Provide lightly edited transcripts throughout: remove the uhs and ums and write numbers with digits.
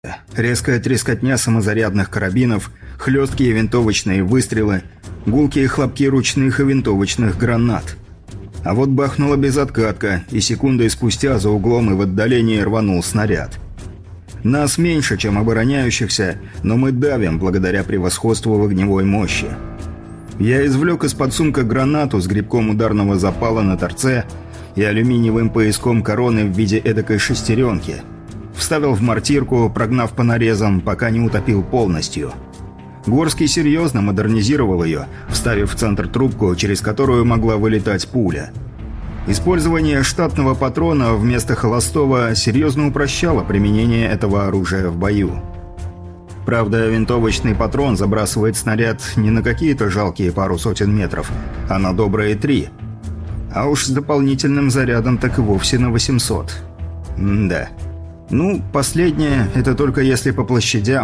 Резкая трескотня самозарядных карабинов, хлесткие винтовочные выстрелы, гулкие хлопки ручных и винтовочных гранат. А вот бахнула безоткатка, и секундой спустя за углом и в отдалении рванул снаряд. Нас меньше, чем обороняющихся, но мы давим благодаря превосходству в огневой мощи. Я извлек из-под сумка гранату с грибком ударного запала на торце и алюминиевым пояском короны в виде эдакой шестеренки. Вставил в мортирку, прогнав по нарезам, пока не утопил полностью. Горский серьезно модернизировал ее, вставив в центр трубку, через которую могла вылетать пуля. Использование штатного патрона вместо холостого серьезно упрощало применение этого оружия в бою. Правда, винтовочный патрон забрасывает снаряд не на какие-то жалкие пару сотен метров, а на добрые 3. А уж с дополнительным зарядом так и вовсе на 800. Да. Ну, последнее – это только если по площадям.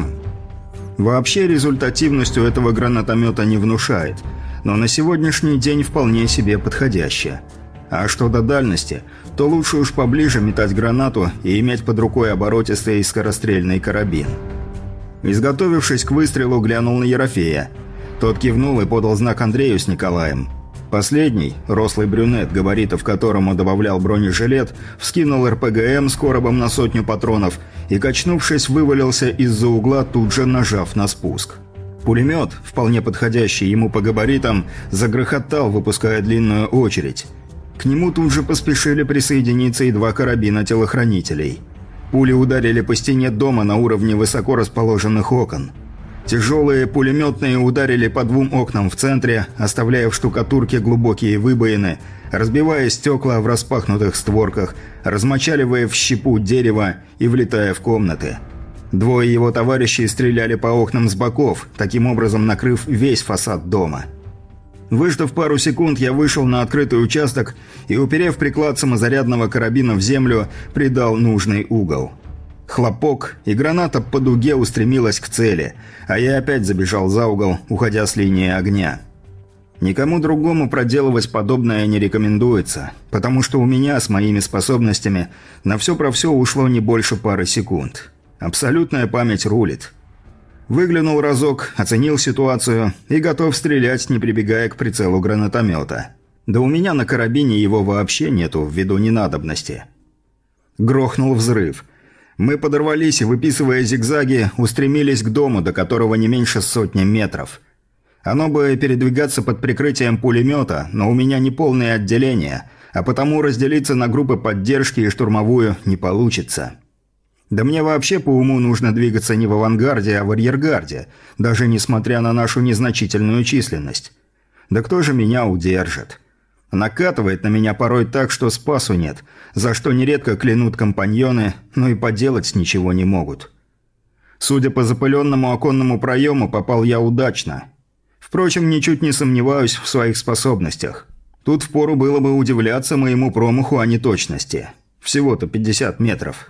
Вообще результативностью этого гранатомета не внушает, но на сегодняшний день вполне себе подходящее. А что до дальности, то лучше уж поближе метать гранату и иметь под рукой оборотистый скорострельный карабин. Изготовившись к выстрелу, глянул на Ерофея. Тот кивнул и подал знак Андрею с Николаем. Последний, рослый брюнет, габаритов которому добавлял бронежилет, вскинул РПГМ с коробом на 100 патронов и, качнувшись, вывалился из-за угла, тут же нажав на спуск. Пулемет, вполне подходящий ему по габаритам, загрохотал, выпуская длинную очередь. К нему тут же поспешили присоединиться и 2 карабина телохранителей. Пули ударили по стене дома на уровне высоко расположенных окон. Тяжелые пулеметные ударили по 2 окнам в центре, оставляя в штукатурке глубокие выбоины, разбивая стекла в распахнутых створках, размочаливая в щепу дерево и влетая в комнаты. 2 его товарищей стреляли по окнам с боков, таким образом накрыв весь фасад дома. Выждав пару секунд, я вышел на открытый участок и, уперев приклад самозарядного карабина в землю, придал нужный угол. Хлопок, и граната по дуге устремилась к цели, а я опять забежал за угол, уходя с линии огня. Никому другому проделывать подобное не рекомендуется, потому что у меня с моими способностями на все про все ушло не больше пары секунд. Абсолютная память рулит. Выглянул разок, оценил ситуацию и готов стрелять, не прибегая к прицелу гранатомета. Да у меня на карабине его вообще нету ввиду ненадобности. Грохнул взрыв. Мы подорвались и, выписывая зигзаги, устремились к дому, до которого не меньше 100 метров. Оно бы передвигаться под прикрытием пулемета, но у меня не полное отделение, а потому разделиться на группы поддержки и штурмовую не получится. Да мне вообще по уму нужно двигаться не в авангарде, а в арьергарде, даже несмотря на нашу незначительную численность. Да кто же меня удержит? Накатывает на меня порой так, что спасу нет, за что нередко клянут компаньоны, но и поделать ничего не могут. Судя по запыленному оконному проему, попал я удачно. Впрочем, ничуть не сомневаюсь в своих способностях. Тут впору было бы удивляться моему промаху, а не точности. Всего-то 50 метров.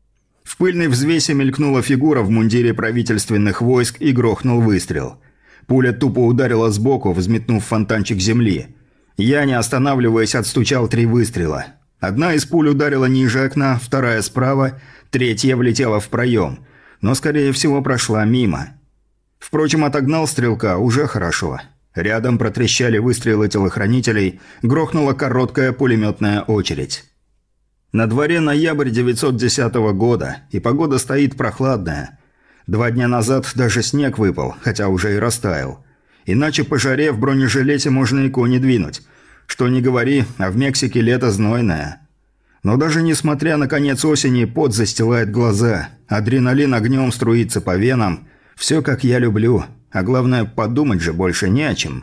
В пыльной взвесе мелькнула фигура в мундире правительственных войск и грохнул выстрел. Пуля тупо ударила сбоку, взметнув фонтанчик земли. Я, не останавливаясь, отстучал 3 выстрела. Одна из пуль ударила ниже окна, вторая справа, третья влетела в проем, но, скорее всего, прошла мимо. Впрочем, отогнал стрелка уже хорошо. Рядом протрещали выстрелы телохранителей, грохнула короткая пулеметная очередь. На дворе ноябрь 910 года, и погода стоит прохладная. 2 дня назад даже снег выпал, хотя уже и растаял. Иначе по жаре в бронежилете можно и кони двинуть. Что ни говори, а в Мексике лето знойное. Но даже несмотря на конец осени, пот застилает глаза, адреналин огнем струится по венам. Все как я люблю, а главное, подумать же больше не о чем.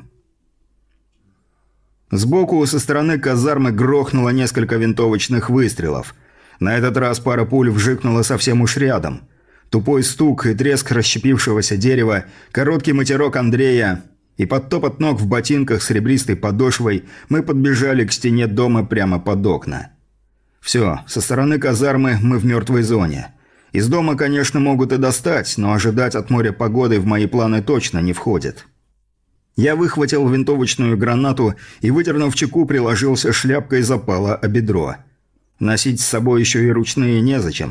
Сбоку со стороны казармы грохнуло несколько винтовочных выстрелов. На этот раз пара пуль вжикнула совсем уж рядом. Тупой стук и треск расщепившегося дерева, короткий матерок Андрея, и под топот ног в ботинках с ребристой подошвой мы подбежали к стене дома прямо под окна. Все, со стороны казармы мы в мертвой зоне. Из дома, конечно, могут и достать, но ожидать от моря погоды в мои планы точно не входит. Я выхватил винтовочную гранату и, выдернув чеку, приложился шляпкой запала о бедро. Носить с собой еще и ручные незачем.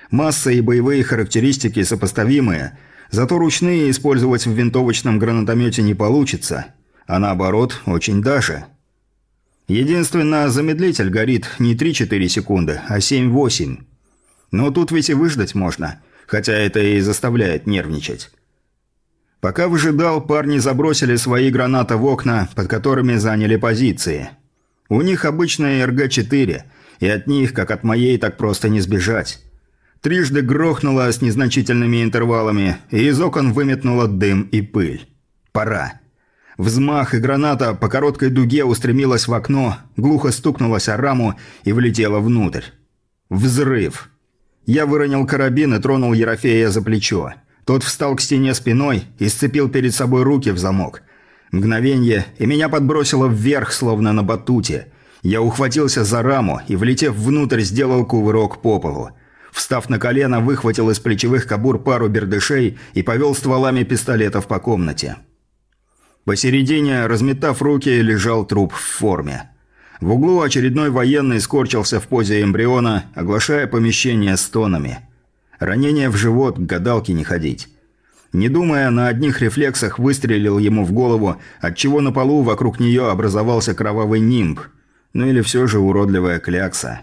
Масса и боевые характеристики сопоставимые, зато ручные использовать в винтовочном гранатомете не получится, а наоборот, очень даже. Единственное, замедлитель горит не 3-4 секунды, а 7-8. Но тут ведь и выждать можно, хотя это и заставляет нервничать. Пока выжидал, парни забросили свои гранаты в окна, под которыми заняли позиции. У них обычная РГ-4, и от них, как от моей, так просто не сбежать. Трижды грохнуло с незначительными интервалами, и из окон выметнуло дым и пыль. Пора. Взмах, и граната по короткой дуге устремилась в окно, глухо стукнулась о раму и влетела внутрь. Взрыв. Я выронил карабин и тронул Ерофея за плечо. Тот встал к стене спиной и сцепил перед собой руки в замок. Мгновенье, и меня подбросило вверх, словно на батуте. Я ухватился за раму и, влетев внутрь, сделал кувырок по полу. Встав на колено, выхватил из плечевых кобур пару бердышей и повел стволами пистолетов по комнате. Посередине, разметав руки, лежал труп в форме. В углу очередной военный скорчился в позе эмбриона, оглашая помещение стонами. Ранение в живот, к гадалке не ходить. Не думая, на одних рефлексах выстрелил ему в голову, отчего на полу вокруг нее образовался кровавый нимб. Ну или все же уродливая клякса.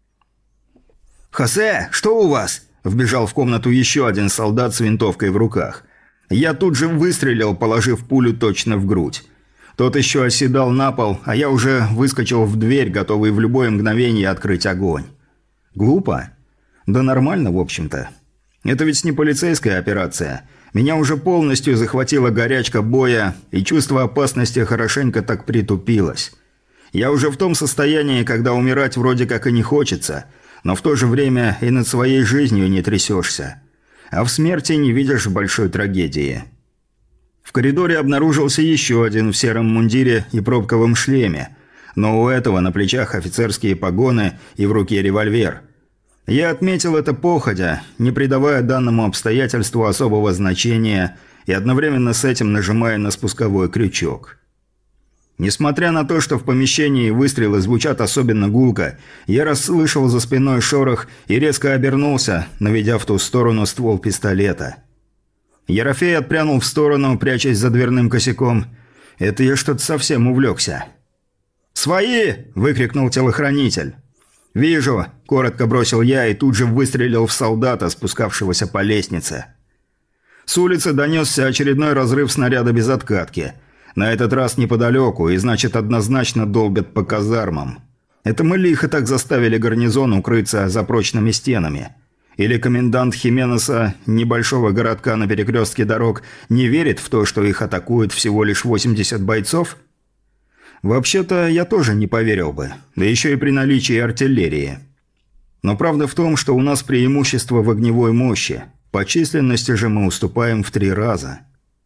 «Хосе, что у вас?» – вбежал в комнату еще один солдат с винтовкой в руках. Я тут же выстрелил, положив пулю точно в грудь. Тот еще оседал на пол, а я уже выскочил в дверь, готовый в любое мгновение открыть огонь. Глупо? Да нормально, в общем-то. Это ведь не полицейская операция. Меня уже полностью захватила горячка боя, и чувство опасности хорошенько так притупилось. Я уже в том состоянии, когда умирать вроде как и не хочется, но в то же время и над своей жизнью не трясешься. А в смерти не видишь большой трагедии. В коридоре обнаружился еще один в сером мундире и пробковом шлеме, но у этого на плечах офицерские погоны и в руке револьвер. Я отметил это походя, не придавая данному обстоятельству особого значения и одновременно с этим нажимая на спусковой крючок. Несмотря на то, что в помещении выстрелы звучат особенно гулко, я расслышал за спиной шорох и резко обернулся, наведя в ту сторону ствол пистолета. Ерофей отпрянул в сторону, прячась за дверным косяком. Это я что-то совсем увлекся. «Свои!» – выкрикнул телохранитель. «Вижу!» – коротко бросил я и тут же выстрелил в солдата, спускавшегося по лестнице. С улицы донесся очередной разрыв снаряда без откатки. На этот раз неподалеку, и значит однозначно долбят по казармам. Это мы лихо так заставили гарнизон укрыться за прочными стенами. Или комендант Хименеса, небольшого городка на перекрестке дорог, не верит в то, что их атакуют всего лишь 80 бойцов? Вообще-то я тоже не поверил бы, да еще и при наличии артиллерии. Но правда в том, что у нас преимущество в огневой мощи, по численности же мы уступаем в 3 раза.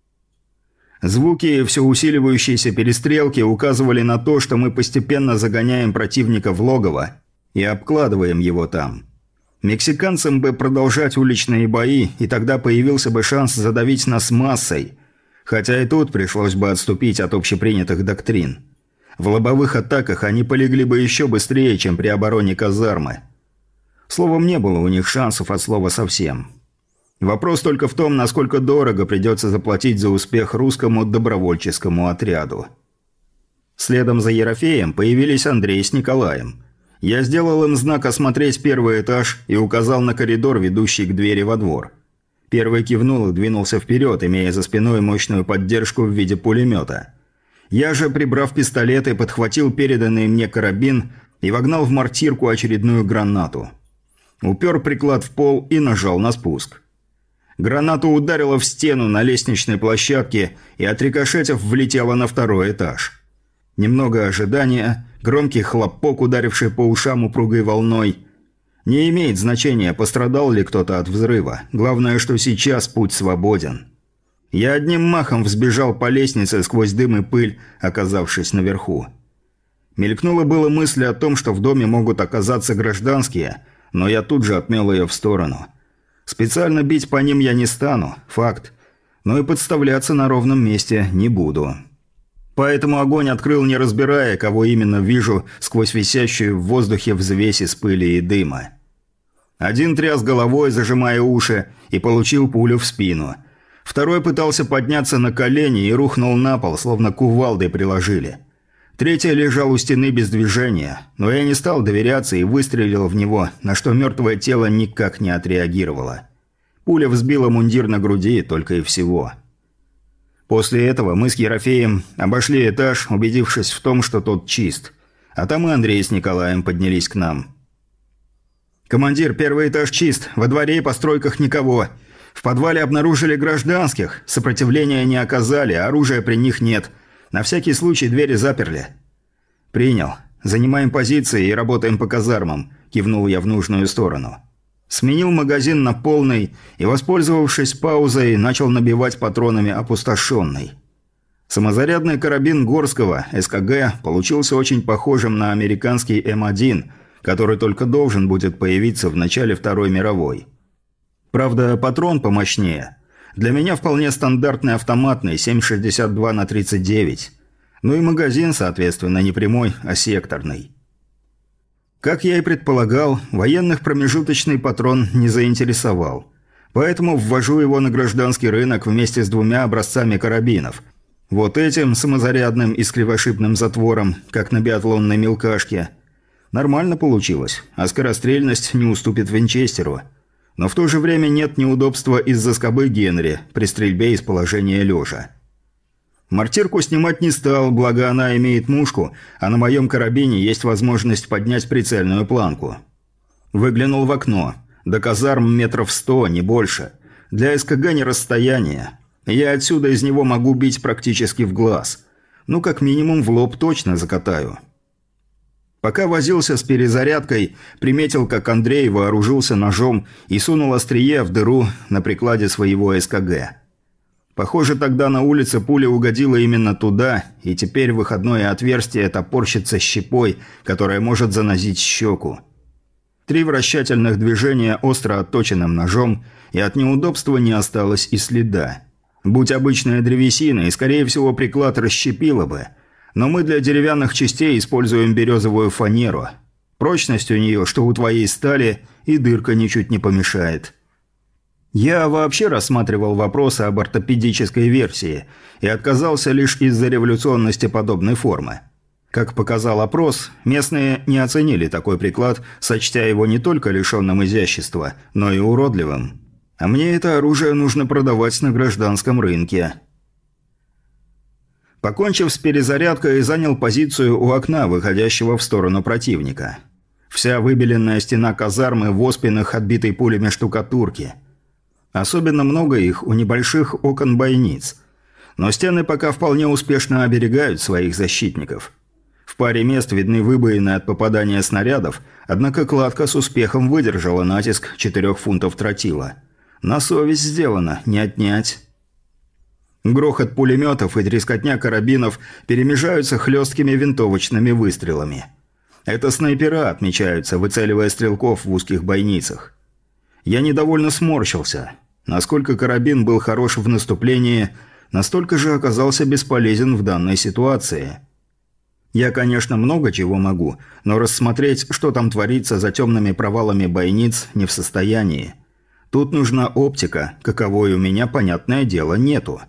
Звуки все усиливающейся перестрелки указывали на то, что мы постепенно загоняем противника в логово и обкладываем его там. Мексиканцам бы продолжать уличные бои, и тогда появился бы шанс задавить нас массой, хотя и тут пришлось бы отступить от общепринятых доктрин. В лобовых атаках они полегли бы еще быстрее, чем при обороне казармы. Словом, не было у них шансов от слова совсем. Вопрос только в том, насколько дорого придется заплатить за успех русскому добровольческому отряду. Следом за Ерофеем появились Андрей с Николаем. Я сделал им знак осмотреть первый этаж и указал на коридор, ведущий к двери во двор. Первый кивнул и двинулся вперед, имея за спиной мощную поддержку в виде пулемета. Я же, прибрав пистолеты, подхватил переданный мне карабин и вогнал в мортирку очередную гранату. Упер приклад в пол и нажал на спуск. Граната ударила в стену на лестничной площадке и, отрикошетив, влетела на 2-й этаж. Немного ожидания, громкий хлопок, ударивший по ушам упругой волной. Не имеет значения, пострадал ли кто-то от взрыва. Главное, что сейчас путь свободен. Я одним махом взбежал по лестнице сквозь дым и пыль, оказавшись наверху. Мелькнула была мысль о том, что в доме могут оказаться гражданские, но я тут же отмел ее в сторону. Специально бить по ним я не стану, факт. Но и подставляться на ровном месте не буду. Поэтому огонь открыл, не разбирая, кого именно вижу сквозь висящую в воздухе взвесь из пыли и дыма. Один тряс головой, зажимая уши, и получил пулю в спину. Второй пытался подняться на колени и рухнул на пол, словно кувалдой приложили. Третий лежал у стены без движения, но я не стал доверяться и выстрелил в него, на что мертвое тело никак не отреагировало. Пуля взбила мундир на груди, только и всего. После этого мы с Ерофеем обошли этаж, убедившись в том, что тот чист. А там и Андрей с Николаем поднялись к нам. «Командир, первый этаж чист, во дворе и постройках никого. В подвале обнаружили гражданских, сопротивления не оказали, оружия при них нет. На всякий случай двери заперли». «Принял. Занимаем позиции и работаем по казармам», – кивнул я в нужную сторону. Сменил магазин на полный и, воспользовавшись паузой, начал набивать патронами опустошенный. Самозарядный карабин Горского, СКГ, получился очень похожим на американский М1, который только должен будет появиться в начале Второй мировой. Правда, патрон помощнее. Для меня вполне стандартный автоматный 7,62 на 39. Ну и магазин, соответственно, не прямой, а секторный. Как я и предполагал, военных промежуточный патрон не заинтересовал. Поэтому ввожу его на гражданский рынок вместе с двумя образцами карабинов. Вот этим, самозарядным и с кривошипным затвором, как на биатлонной мелкашке. Нормально получилось, а скорострельность не уступит Винчестеру. Но в то же время нет неудобства из-за скобы Генри при стрельбе из положения лежа. Мортирку снимать не стал, благо она имеет мушку, а на моем карабине есть возможность поднять прицельную планку. Выглянул в окно. До казарм метров 100, не больше. Для СКГ не расстояние. Я отсюда из него могу бить практически в глаз. Ну, как минимум, в лоб точно закатаю. Пока возился с перезарядкой, приметил, как Андрей вооружился ножом и сунул острие в дыру на прикладе своего СКГ. Похоже, тогда на улице пуля угодила именно туда, и теперь выходное отверстие топорщится щепой, которая может занозить щеку. 3 вращательных движения остро отточенным ножом, и от неудобства не осталось и следа. Будь обычная древесина, и, скорее всего, приклад расщепило бы. Но мы для деревянных частей используем березовую фанеру. Прочность у нее, что у твоей стали, и дырка ничуть не помешает. Я вообще рассматривал вопросы об ортопедической версии и отказался лишь из-за революционности подобной формы. Как показал опрос, местные не оценили такой приклад, сочтя его не только лишенным изящества, но и уродливым. А мне это оружие нужно продавать на гражданском рынке. Покончив с перезарядкой, занял позицию у окна, выходящего в сторону противника. Вся выбеленная стена казармы в оспинах, отбитой пулями штукатурки. Особенно много их у небольших окон бойниц. Но стены пока вполне успешно оберегают своих защитников. В паре мест видны выбоины от попадания снарядов, однако кладка с успехом выдержала натиск 4 фунтов тротила. На совесть сделано, не отнять. Грохот пулеметов и трескотня карабинов перемежаются хлесткими винтовочными выстрелами. Это снайпера отмечаются, выцеливая стрелков в узких бойницах. Я недовольно сморщился. Насколько карабин был хорош в наступлении, настолько же оказался бесполезен в данной ситуации. Я, конечно, много чего могу, но рассмотреть, что там творится за темными провалами бойниц, не в состоянии. Тут нужна оптика, каковой у меня, понятное дело, нету.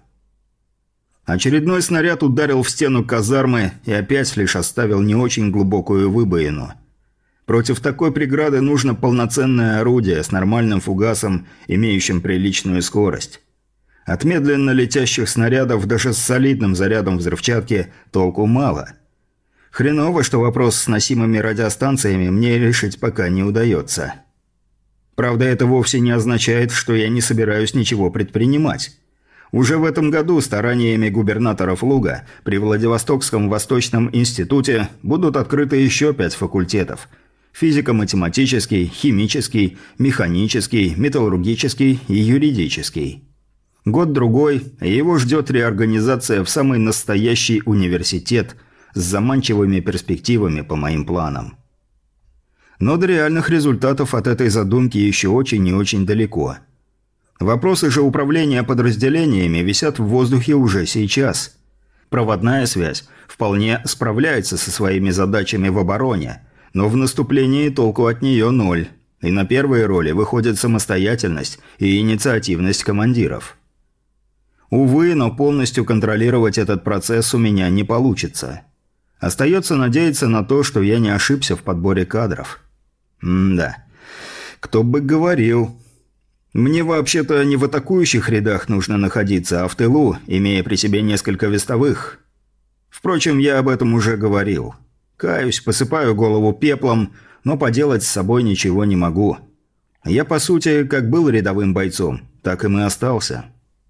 Очередной снаряд ударил в стену казармы и опять лишь оставил не очень глубокую выбоину. Против такой преграды нужно полноценное орудие с нормальным фугасом, имеющим приличную скорость. От медленно летящих снарядов даже с солидным зарядом взрывчатки толку мало. Хреново, что вопрос с носимыми радиостанциями мне решить пока не удается. Правда, это вовсе не означает, что я не собираюсь ничего предпринимать. Уже в этом году стараниями губернаторов Луга при Владивостокском Восточном институте будут открыты еще 5 факультетов – физико-математический, химический, механический, металлургический и юридический. Год-другой, и его ждет реорганизация в самый настоящий университет с заманчивыми перспективами по моим планам. Но до реальных результатов от этой задумки еще очень и очень далеко. Вопросы же управления подразделениями висят в воздухе уже сейчас. Проводная связь вполне справляется со своими задачами в обороне, но в наступлении толку от нее 0. И на первые роли выходит самостоятельность и инициативность командиров. Увы, но полностью контролировать этот процесс у меня не получится. Остается надеяться на то, что я не ошибся в подборе кадров. Да, кто бы говорил. Мне вообще-то не в атакующих рядах нужно находиться, а в тылу, имея при себе несколько вестовых. Впрочем, я об этом уже говорил. Каюсь, посыпаю голову пеплом, но поделать с собой ничего не могу. Я, по сути, как был рядовым бойцом, так им и остался.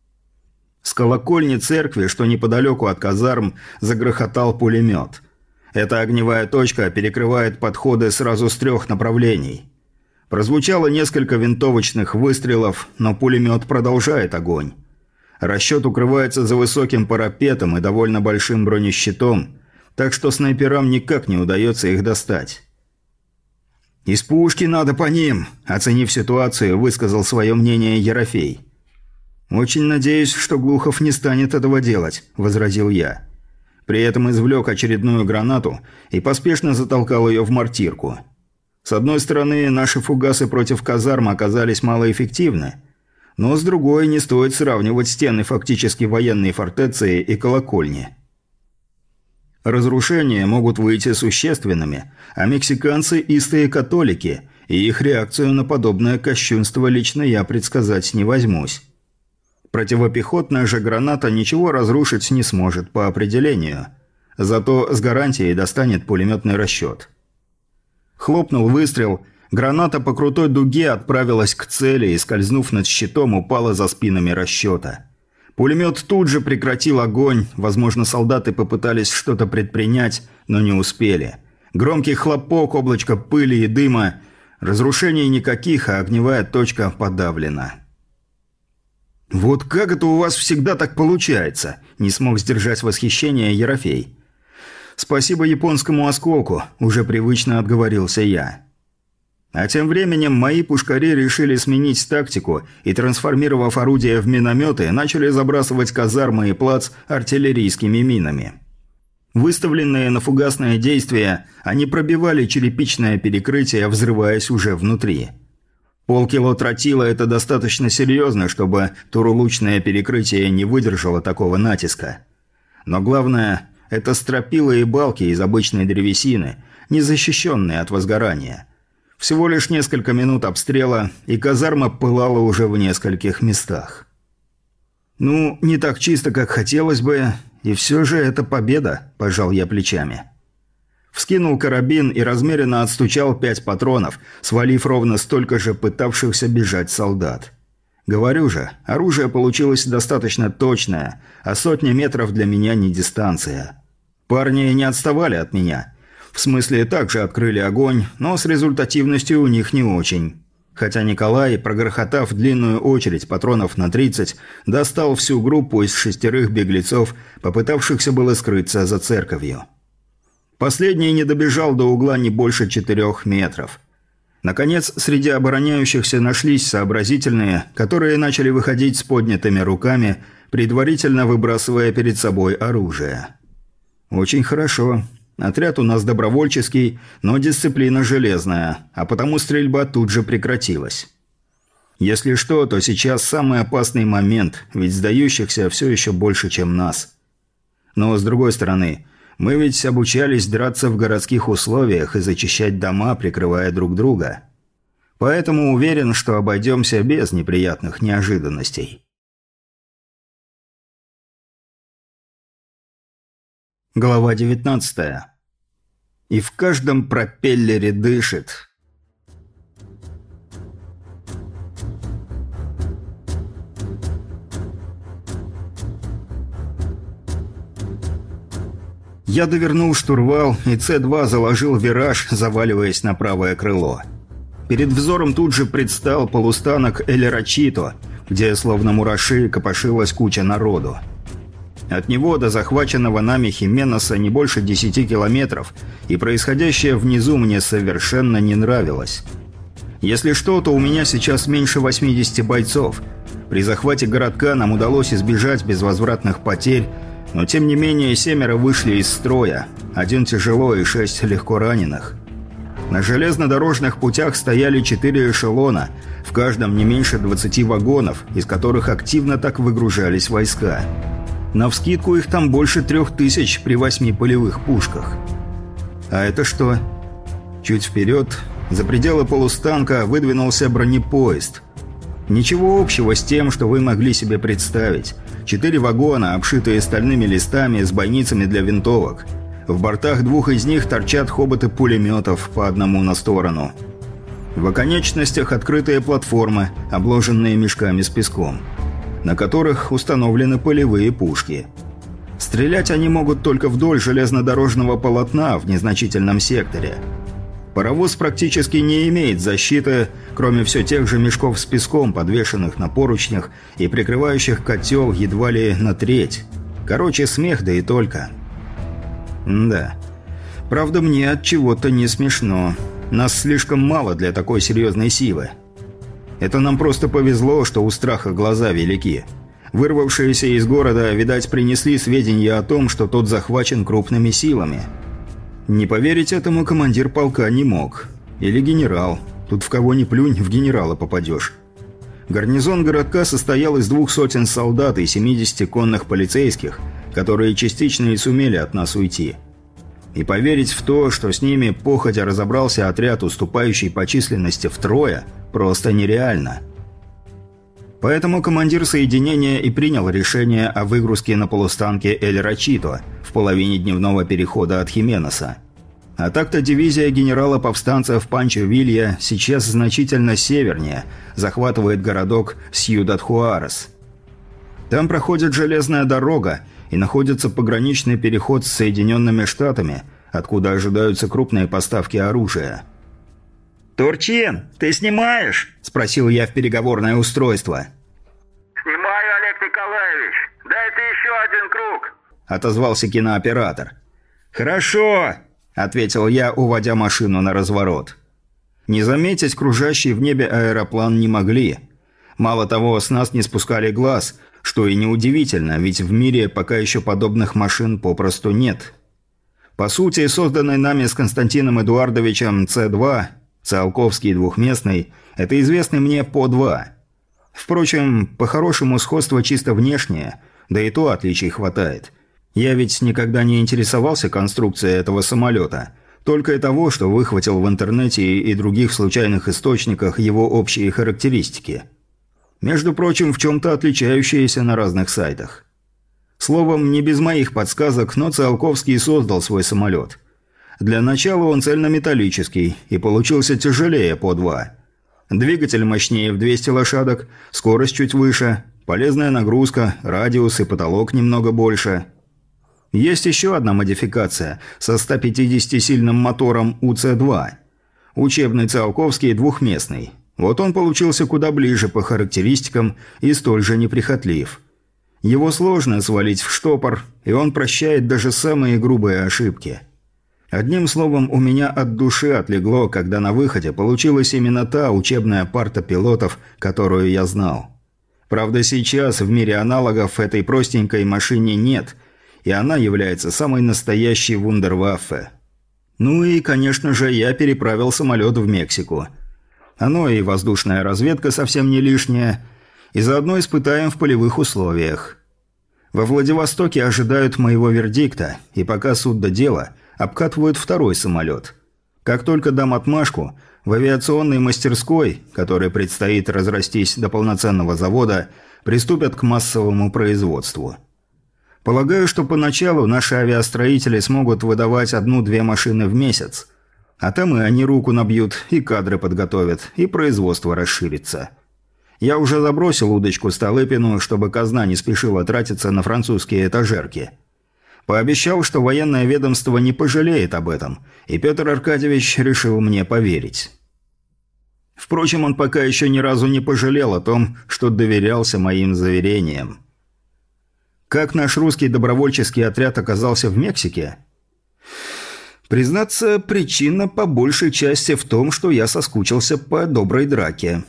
С колокольни церкви, что неподалеку от казарм, загрохотал пулемет. Эта огневая точка перекрывает подходы сразу с 3 направлений. Прозвучало несколько винтовочных выстрелов, но пулемет продолжает огонь. Расчет укрывается за высоким парапетом и довольно большим бронещитом, так что снайперам никак не удается их достать. «Из пушки надо по ним», – оценив ситуацию, высказал свое мнение Ерофей. «Очень надеюсь, что Глухов не станет этого делать», – возразил я. При этом извлек очередную гранату и поспешно затолкал ее в мортирку. С одной стороны, наши фугасы против казарм оказались малоэффективны, но с другой не стоит сравнивать стены фактически военной фортеции и колокольни. Разрушения могут выйти существенными, а мексиканцы – истые католики, и их реакцию на подобное кощунство лично я предсказать не возьмусь. Противопехотная же граната ничего разрушить не сможет по определению. Зато с гарантией достанет пулеметный расчет. Хлопнул выстрел, граната по крутой дуге отправилась к цели и, скользнув над щитом, упала за спинами расчета. Пулемет тут же прекратил огонь, возможно, солдаты попытались что-то предпринять, но не успели. Громкий хлопок, облачко пыли и дыма. Разрушений никаких, а огневая точка подавлена. «Вот как это у вас всегда так получается?» – не смог сдержать восхищение Ерофей. «Спасибо японскому осколку», – уже привычно отговорился я. А тем временем мои пушкари решили сменить тактику и, трансформировав орудия в минометы, начали забрасывать казармы и плац артиллерийскими минами. Выставленные на фугасное действие, они пробивали черепичное перекрытие, взрываясь уже внутри. Полкило тротила – это достаточно серьезно, чтобы турулучное перекрытие не выдержало такого натиска. Но главное – это стропила и балки из обычной древесины, не защищенные от возгорания. Всего лишь несколько минут обстрела, и казарма пылала уже в нескольких местах. «Ну, не так чисто, как хотелось бы, и все же это победа», – пожал я плечами. Вскинул карабин и размеренно отстучал 5 патронов, свалив ровно столько же пытавшихся бежать солдат. Говорю же, оружие получилось достаточно точное, а сотни метров для меня не дистанция. Парни не отставали от меня. В смысле, также открыли огонь, но с результативностью у них не очень. Хотя Николай, прогрохотав длинную очередь патронов на 30, достал всю группу из 6 беглецов, попытавшихся было скрыться за церковью. Последний не добежал до угла не больше 4 метров. Наконец, среди обороняющихся нашлись сообразительные, которые начали выходить с поднятыми руками, предварительно выбрасывая перед собой оружие. «Очень хорошо. Отряд у нас добровольческий, но дисциплина железная, а потому стрельба тут же прекратилась. Если что, то сейчас самый опасный момент, ведь сдающихся все еще больше, чем нас. Но с другой стороны, мы ведь обучались драться в городских условиях и зачищать дома, прикрывая друг друга. Поэтому уверен, что обойдемся без неприятных неожиданностей». Глава 19. И в каждом пропеллере дышит. Я довернул штурвал, и С-2 заложил вираж, заваливаясь на правое крыло. Перед взором тут же предстал полустанок Эль-Рачито, где, словно мураши, копошилась куча народу. От него до захваченного нами Хименеса не больше 10 километров, и происходящее внизу мне совершенно не нравилось. Если что, то у меня сейчас меньше 80 бойцов. При захвате городка нам удалось избежать безвозвратных потерь, но тем не менее 7 вышли из строя, 1 тяжело и 6 легко раненых. На железнодорожных путях стояли 4 эшелона, в каждом не меньше 20 вагонов, из которых активно так выгружались войска. Навскидку их там больше 3000 при 8 полевых пушках. А это что? Чуть вперед, за пределы полустанка, выдвинулся бронепоезд. Ничего общего с тем, что вы могли себе представить. 4 вагона, обшитые стальными листами с бойницами для винтовок. В бортах 2 из них торчат хоботы пулеметов по одному на сторону. В оконечностях открытые платформы, обложенные мешками с песком, на которых установлены полевые пушки. Стрелять они могут только вдоль железнодорожного полотна в незначительном секторе. Паровоз практически не имеет защиты, кроме все тех же мешков с песком, подвешенных на поручнях и прикрывающих котел едва ли на треть. Короче, смех, да и только. Да. Правда, мне от чего-то не смешно. Нас слишком мало для такой серьезной силы. Это нам просто повезло, что у страха глаза велики. Вырвавшиеся из города, видать, принесли сведения о том, что тот захвачен крупными силами. Не поверить этому командир полка не мог. Или генерал. Тут в кого ни плюнь, в генерала попадешь. Гарнизон городка состоял из 200 солдат и 70 конных полицейских, которые частично и сумели от нас уйти. И поверить в то, что с ними походя разобрался отряд, уступающий по численности втрое, просто нереально. Поэтому командир соединения и принял решение о выгрузке на полустанке Эль-Рачито в половине дневного перехода от Хименеса. А так-то дивизия генерала-повстанцев Панчо Вилья сейчас значительно севернее, захватывает городок Сьюдад-Хуарес. Там проходит железная дорога и находится пограничный переход с Соединенными Штатами, откуда ожидаются крупные поставки оружия. «Турчин, ты снимаешь?» – спросил я в переговорное устройство. «Снимаю, Олег Николаевич. Дайте еще один круг», – отозвался кинооператор. «Хорошо», – ответил я, уводя машину на разворот. Не заметить кружащий в небе аэроплан не могли. Мало того, с нас не спускали глаз, что и неудивительно, ведь в мире пока еще подобных машин попросту нет. По сути, созданный нами с Константином Эдуардовичем С-2, Циолковский двухместный, это известный мне По-2. Впрочем, по-хорошему сходство чисто внешнее, да и то отличий хватает. Я ведь никогда не интересовался конструкцией этого самолета, только и того, что выхватил в интернете и других случайных источниках его общие характеристики. Между прочим, в чем-то отличающиеся на разных сайтах. Словом, не без моих подсказок, но Циолковский создал свой самолет. Для начала он цельнометаллический и получился тяжелее По-2. Двигатель мощнее в 200 лошадок, скорость чуть выше, полезная нагрузка, радиус и потолок немного больше. Есть еще одна модификация со 150-сильным мотором УЦ-2. Учебный Циолковский двухместный. Вот он получился куда ближе по характеристикам и столь же неприхотлив. Его сложно свалить в штопор, и он прощает даже самые грубые ошибки. Одним словом, у меня от души отлегло, когда на выходе получилась именно та учебная парта пилотов, которую я знал. Правда, сейчас в мире аналогов этой простенькой машине нет, и она является самой настоящей вундерваффе. Ну и, конечно же, я переправил самолет в Мексику. Оно и воздушная разведка совсем не лишняя, и заодно испытаем в полевых условиях. Во Владивостоке ожидают моего вердикта, и пока суд до дела, обкатывают второй самолет. Как только дам отмашку, в авиационной мастерской, которой предстоит разрастись до полноценного завода, приступят к массовому производству. Полагаю, что поначалу наши авиастроители смогут выдавать 1-2 машины в месяц, а там и они руку набьют, и кадры подготовят, и производство расширится. Я уже забросил удочку Столыпину, чтобы казна не спешила тратиться на французские этажерки. Пообещал, что военное ведомство не пожалеет об этом, и Петр Аркадьевич решил мне поверить. Впрочем, он пока еще ни разу не пожалел о том, что доверялся моим заверениям. Как наш русский добровольческий отряд оказался в Мексике? Признаться, причина по большей части в том, что я соскучился по доброй драке.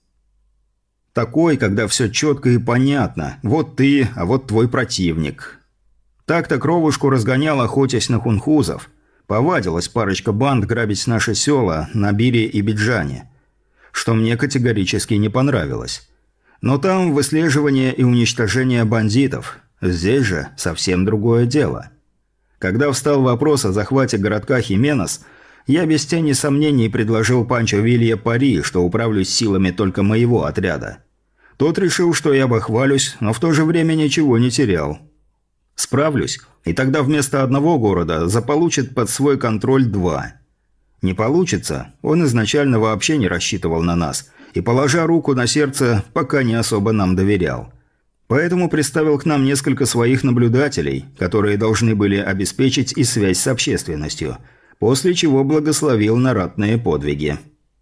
Такой, когда все четко и понятно. Вот ты, а вот твой противник. Так-то кровушку разгонял, охотясь на хунхузов. Повадилась парочка банд грабить наши села на Бире и Биджане, что мне категорически не понравилось. Но там выслеживание и уничтожение бандитов. Здесь же совсем другое дело. Когда встал вопрос о захвате городка Хименес, я без тени сомнений предложил Панчо Вилья пари, что управлюсь силами только моего отряда. Тот решил, что я бахвалюсь, но в то же время ничего не терял. Справлюсь, и тогда вместо одного города заполучит под свой контроль 2. Не получится, он изначально вообще не рассчитывал на нас, и, положа руку на сердце, пока не особо нам доверял. Поэтому приставил к нам несколько своих наблюдателей, которые должны были обеспечить и связь с общественностью, после чего благословил на ратные подвиги.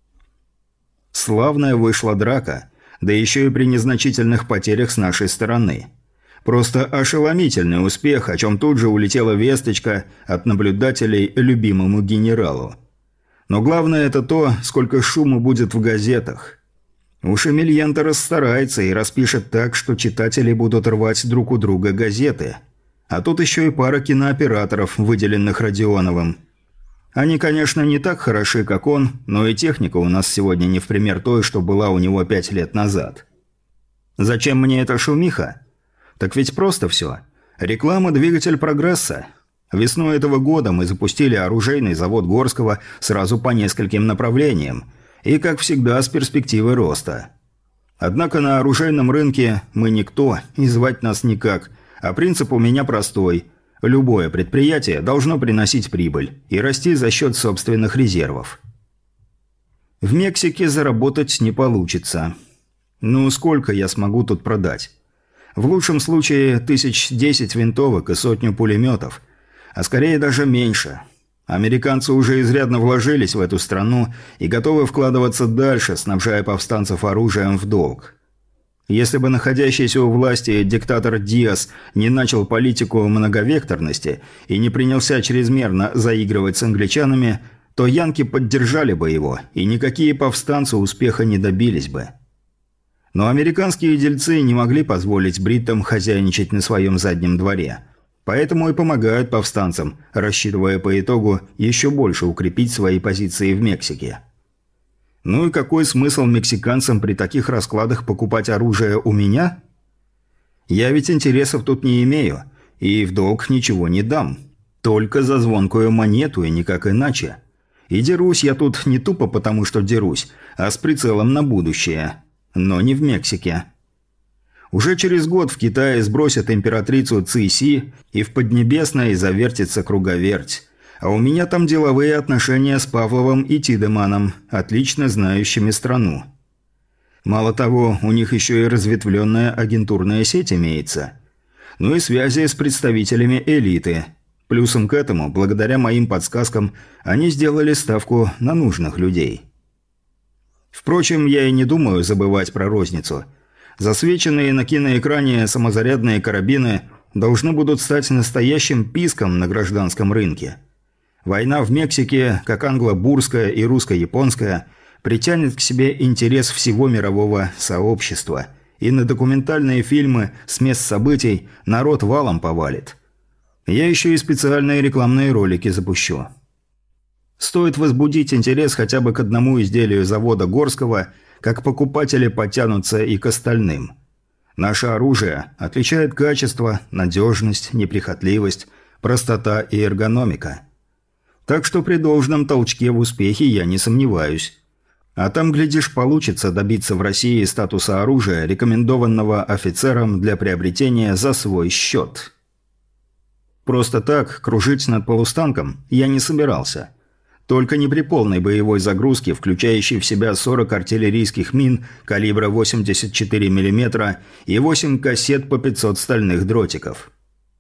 Славная вышла драка, да еще и при незначительных потерях с нашей стороны. Просто ошеломительный успех, о чем тут же улетела весточка от наблюдателей любимому генералу. Но главное это то, сколько шума будет в газетах. Уж Эмильента расстарается и распишет так, что читатели будут рвать друг у друга газеты. А тут еще и пара кинооператоров, выделенных Родионовым. Они, конечно, не так хороши, как он, но и техника у нас сегодня не в пример той, что была у него 5 лет назад. Зачем мне эта шумиха? Так ведь просто все. Реклама – двигатель прогресса. Весной этого года мы запустили оружейный завод Горского сразу по нескольким направлениям. И, как всегда, с перспективой роста. Однако на оружейном рынке мы никто, и звать нас никак, а принцип у меня простой. Любое предприятие должно приносить прибыль и расти за счет собственных резервов. В Мексике заработать не получится. Ну, сколько я смогу тут продать? В лучшем случае 1010 винтовок и 100 пулеметов, а скорее даже меньше. Американцы уже изрядно вложились в эту страну и готовы вкладываться дальше, снабжая повстанцев оружием в долг. Если бы находящийся у власти диктатор Диас не начал политику многовекторности и не принялся чрезмерно заигрывать с англичанами, то янки поддержали бы его, и никакие повстанцы успеха не добились бы. Но американские дельцы не могли позволить бриттам хозяйничать на своем заднем дворе. Поэтому и помогают повстанцам, рассчитывая по итогу еще больше укрепить свои позиции в Мексике. Ну и какой смысл мексиканцам при таких раскладах покупать оружие у меня? Я ведь интересов тут не имею, и в долг ничего не дам. Только за звонкую монету и никак иначе. И дерусь я тут не тупо потому, что дерусь, а с прицелом на будущее. Но не в Мексике. Уже через год в Китае сбросят императрицу Ци-Си, и в Поднебесной завертится круговерть. А у меня там деловые отношения с Павловым и Тидеманом, отлично знающими страну. Мало того, у них еще и разветвленная агентурная сеть имеется. Ну и связи с представителями элиты. Плюсом к этому, благодаря моим подсказкам, они сделали ставку на нужных людей. Впрочем, я и не думаю забывать про розницу. Засвеченные на киноэкране самозарядные карабины должны будут стать настоящим писком на гражданском рынке. Война в Мексике, как англо-бурская и русско-японская, притянет к себе интерес всего мирового сообщества, и на документальные фильмы с мест событий народ валом повалит. Я еще и специальные рекламные ролики запущу. Стоит возбудить интерес хотя бы к одному изделию завода Горского, как покупатели потянутся и к остальным. Наше оружие отличает качество, надежность, неприхотливость, простота и эргономика. Так что при должном толчке в успехе я не сомневаюсь. А там, глядишь, получится добиться в России статуса оружия, рекомендованного офицерам для приобретения за свой счет. Просто так кружить над полустанком я не собирался. Только не при полной боевой загрузке, включающей в себя 40 артиллерийских мин калибра 84 мм и 8 кассет по 500 стальных дротиков.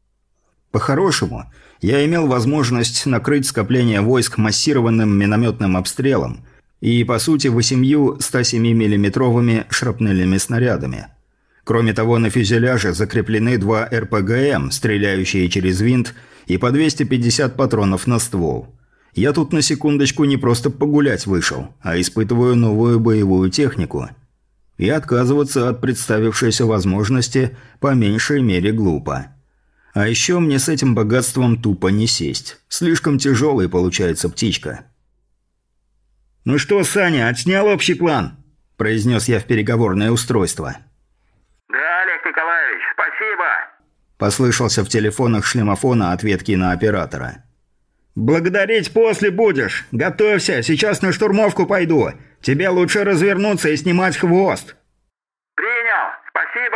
По-хорошему, я имел возможность накрыть скопление войск массированным минометным обстрелом и, по сути, 8 107 миллиметровыми шрапнельными снарядами. Кроме того, на фюзеляже закреплены 2 РПГМ, стреляющие через винт, и по 250 патронов на ствол. Я тут на секундочку не просто погулять вышел, а испытываю новую боевую технику. И отказываться от представившейся возможности по меньшей мере глупо. А еще мне с этим богатством тупо не сесть. Слишком тяжелой получается птичка. «Ну что, Саня, отснял общий план?» – произнес я в переговорное устройство. Да, Олег Николаевич, спасибо. Послышался в телефонах шлемофона ответ кинооператора. Благодарить после будешь. Готовься, сейчас на штурмовку пойду. Тебе лучше развернуться и снимать хвост. Принял, спасибо.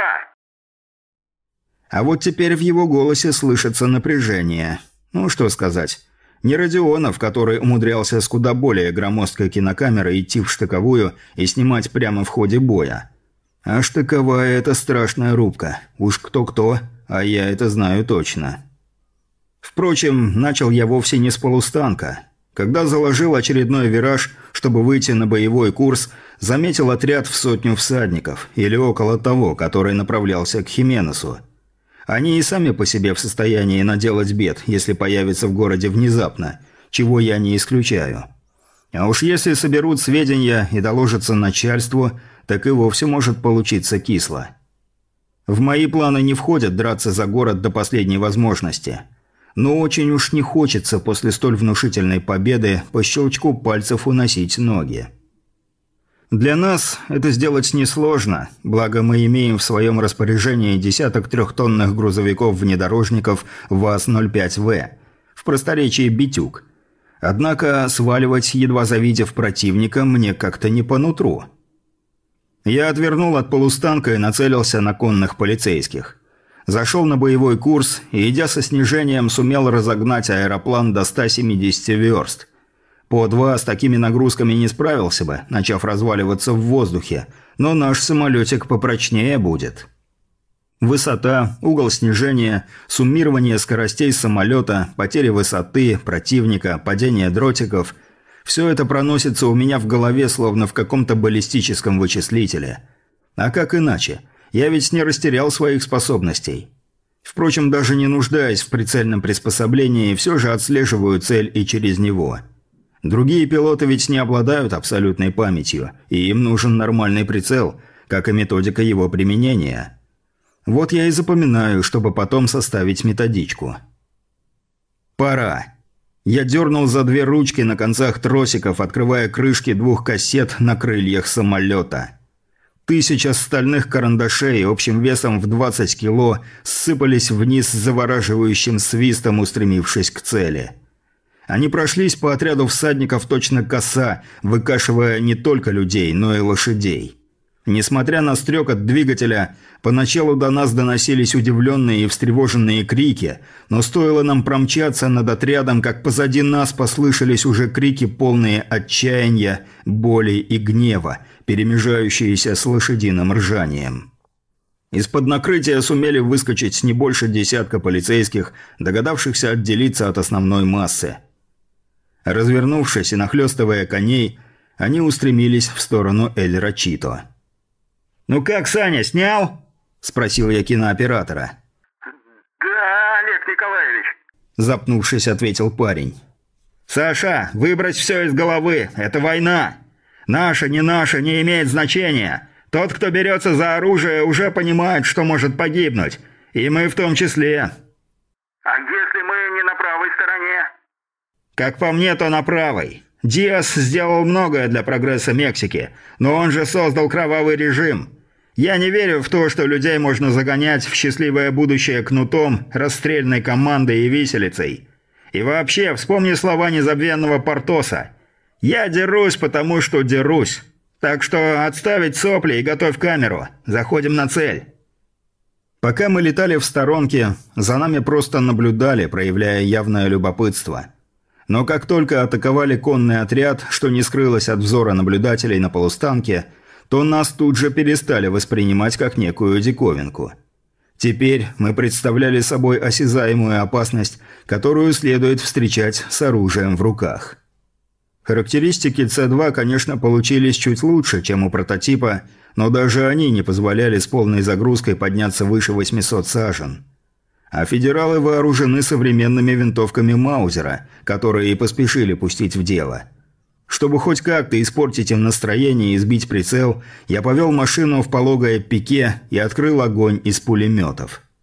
А вот теперь в его голосе слышится напряжение. Ну, что сказать. Не Родионов, который умудрялся с куда более громоздкой кинокамерой идти в штыковую и снимать прямо в ходе боя. А штыковая – это страшная рубка. Уж кто-кто, а я это знаю точно. Впрочем, начал я вовсе не с полустанка. Когда заложил очередной вираж, чтобы выйти на боевой курс, заметил отряд в 100 всадников, или около того, который направлялся к Хименесу. Они и сами по себе в состоянии наделать бед, если появятся в городе внезапно, чего я не исключаю. А уж если соберут сведения и доложатся начальству, так и вовсе может получиться кисло. В мои планы не входит драться за город до последней возможности. Но очень уж не хочется после столь внушительной победы по щелчку пальцев уносить ноги. Для нас это сделать несложно, благо мы имеем в своем распоряжении десяток трехтонных грузовиков-внедорожников ВАЗ-05В, в просторечии «Битюк». Однако сваливать, едва завидев противника, мне как-то не по нутру. Я отвернул от полустанка и нацелился на конных полицейских. Зашел на боевой курс и, идя со снижением, сумел разогнать аэроплан до 170 верст. По 2 с такими нагрузками не справился бы, начав разваливаться в воздухе, но наш самолетик попрочнее будет. Высота, угол снижения, суммирование скоростей самолета, потери высоты, противника, падение дротиков – все это проносится у меня в голове, словно в каком-то баллистическом вычислителе. А как иначе? Я ведь не растерял своих способностей. Впрочем, даже не нуждаясь в прицельном приспособлении, все же отслеживаю цель и через него. Другие пилоты ведь не обладают абсолютной памятью, и им нужен нормальный прицел, как и методика его применения. Вот я и запоминаю, чтобы потом составить методичку. Пора. Я дернул за 2 ручки на концах тросиков, открывая крышки 2 кассет на крыльях самолета. 1000 стальных карандашей общим весом в 20 кило ссыпались вниз с завораживающим свистом, устремившись к цели. Они прошлись по отряду всадников точно коса, выкашивая не только людей, но и лошадей. Несмотря на стрекот двигателя, поначалу до нас доносились удивленные и встревоженные крики, но стоило нам промчаться над отрядом, как позади нас послышались уже крики, полные отчаяния, боли и гнева, перемежающиеся с лошадиным ржанием. Из-под накрытия сумели выскочить не больше десятка полицейских, догадавшихся отделиться от основной массы. Развернувшись и нахлёстывая коней, они устремились в сторону Эль-Рачито. «Ну как, Саня, снял?» – спросил я кинооператора. Да, Олег Николаевич. Запнувшись, ответил парень. «Саша, выбрось все из головы. Это война. Наша, не наша, не имеет значения. Тот, кто берется за оружие, уже понимает, что может погибнуть. И мы в том числе». «А если мы не на правой стороне?» «Как по мне, то на правой. Диас сделал многое для прогресса Мексики, но он же создал кровавый режим. Я не верю в то, что людей можно загонять в счастливое будущее кнутом, расстрельной командой и виселицей. И вообще, вспомни слова незабвенного Портоса. «Я дерусь, потому что дерусь». Так что отставить сопли и готовь камеру. Заходим на цель. Пока мы летали в сторонке, за нами просто наблюдали, проявляя явное любопытство. Но как только атаковали конный отряд, что не скрылось от взора наблюдателей на полустанке, то нас тут же перестали воспринимать как некую диковинку. Теперь мы представляли собой осязаемую опасность, которую следует встречать с оружием в руках. Характеристики С2, конечно, получились чуть лучше, чем у прототипа, но даже они не позволяли с полной загрузкой подняться выше 800 сажен. А федералы вооружены современными винтовками Маузера, которые и поспешили пустить в дело. Чтобы хоть как-то испортить им настроение и сбить прицел, я повел машину в пологое пике и открыл огонь из пулеметов.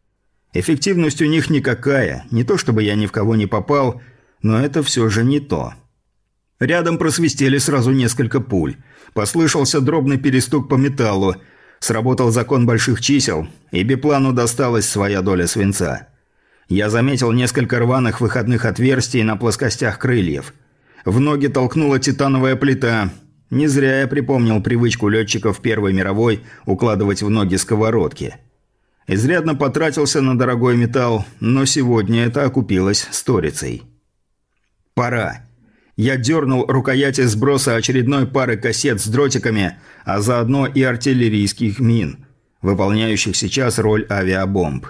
Эффективность у них никакая, не то чтобы я ни в кого не попал, но это все же не то. Рядом просвистели сразу несколько пуль. Послышался дробный перестук по металлу. Сработал закон больших чисел, и биплану досталась своя доля свинца. Я заметил несколько рваных выходных отверстий на плоскостях крыльев. В ноги толкнула титановая плита. Не зря я припомнил привычку летчиков Первой мировой укладывать в ноги сковородки. Изрядно потратился на дорогой металл, но сегодня это окупилось сторицей. Пора. Я дернул рукояти сброса очередной пары кассет с дротиками, а заодно и артиллерийских мин, выполняющих сейчас роль авиабомб.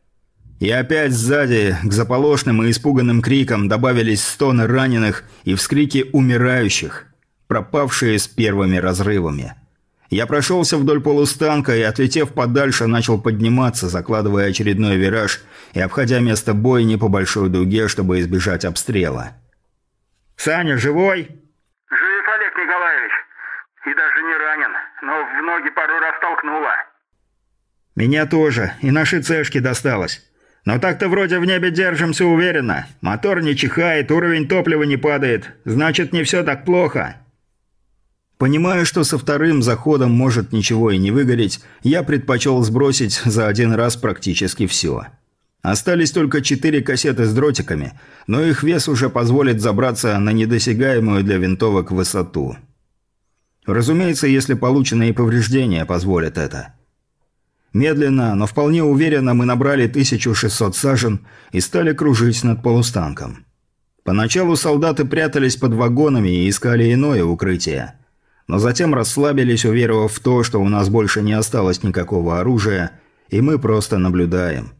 И опять сзади к заполошным и испуганным крикам добавились стоны раненых и вскрики умирающих, пропавшие с первыми разрывами. Я прошелся вдоль полустанка и, отлетев подальше, начал подниматься, закладывая очередной вираж и обходя место бойни по большой дуге, чтобы избежать обстрела. «Саня, живой?» «Жив, Олег Николаевич. И даже не ранен, но в ноги пару раз толкнуло». «Меня тоже, и нашей цешке досталось. Но так-то вроде в небе держимся уверенно. Мотор не чихает, уровень топлива не падает. Значит, не все так плохо». Понимая, что со вторым заходом может ничего и не выгореть, я предпочел сбросить за один раз практически все. Остались только 4 кассеты с дротиками, но их вес уже позволит забраться на недосягаемую для винтовок высоту. Разумеется, если полученные повреждения позволят это. Медленно, но вполне уверенно мы набрали 1600 сажен и стали кружить над полустанком. Поначалу солдаты прятались под вагонами и искали иное укрытие. Но затем расслабились, уверовав в то, что у нас больше не осталось никакого оружия, и мы просто наблюдаем.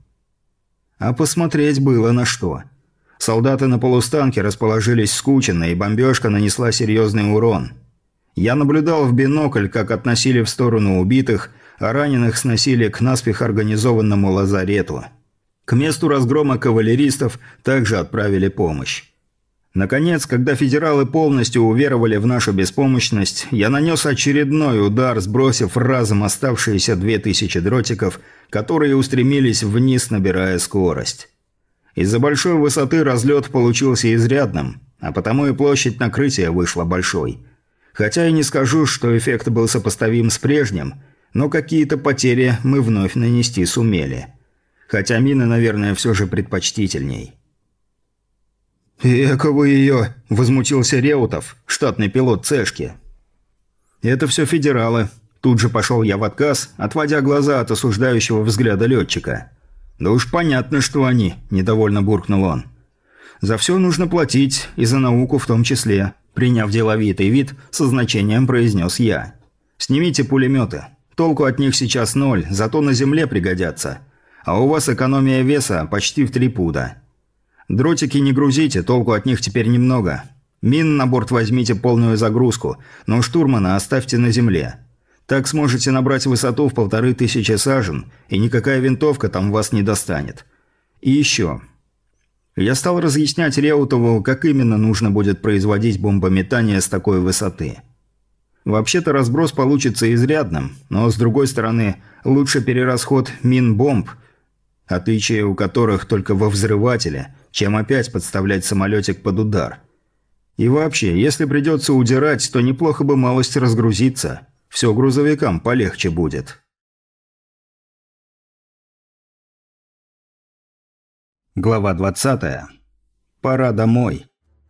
А посмотреть было на что. Солдаты на полустанке расположились скученно, и бомбежка нанесла серьезный урон. Я наблюдал в бинокль, как относили в сторону убитых, а раненых сносили к наспех организованному лазарету. К месту разгрома кавалеристов также отправили помощь. Наконец, когда федералы полностью уверовали в нашу беспомощность, я нанес очередной удар, сбросив разом оставшиеся 2000 дротиков, которые устремились вниз, набирая скорость. Из-за большой высоты разлет получился изрядным, а потому и площадь накрытия вышла большой. Хотя и не скажу, что эффект был сопоставим с прежним, но какие-то потери мы вновь нанести сумели. Хотя мины, наверное, все же предпочтительней. «Эка вы ее!» – возмутился Реутов, штатный пилот цешки. «Это все федералы». Тут же пошел я в отказ, отводя глаза от осуждающего взгляда летчика. «Да уж понятно, что они», – недовольно буркнул он. «За все нужно платить, и за науку в том числе», – приняв деловитый вид, со значением произнес я. «Снимите пулеметы. Толку от них сейчас 0, зато на земле пригодятся. А у вас экономия веса почти в 3 пуда. Дротики не грузите, толку от них теперь немного. Мин на борт возьмите полную загрузку, но штурмана оставьте на земле. Так сможете набрать высоту в 1500 сажен, и никакая винтовка там вас не достанет. И еще. Я стал разъяснять Реутову, как именно нужно будет производить бомбометание с такой высоты. Вообще-то разброс получится изрядным, но с другой стороны, лучше перерасход мин-бомб, отличие у которых только во взрывателе, чем опять подставлять самолетик под удар. И вообще, если придется удирать, то неплохо бы малость разгрузиться. Все грузовикам полегче будет. Глава 20. Пора домой.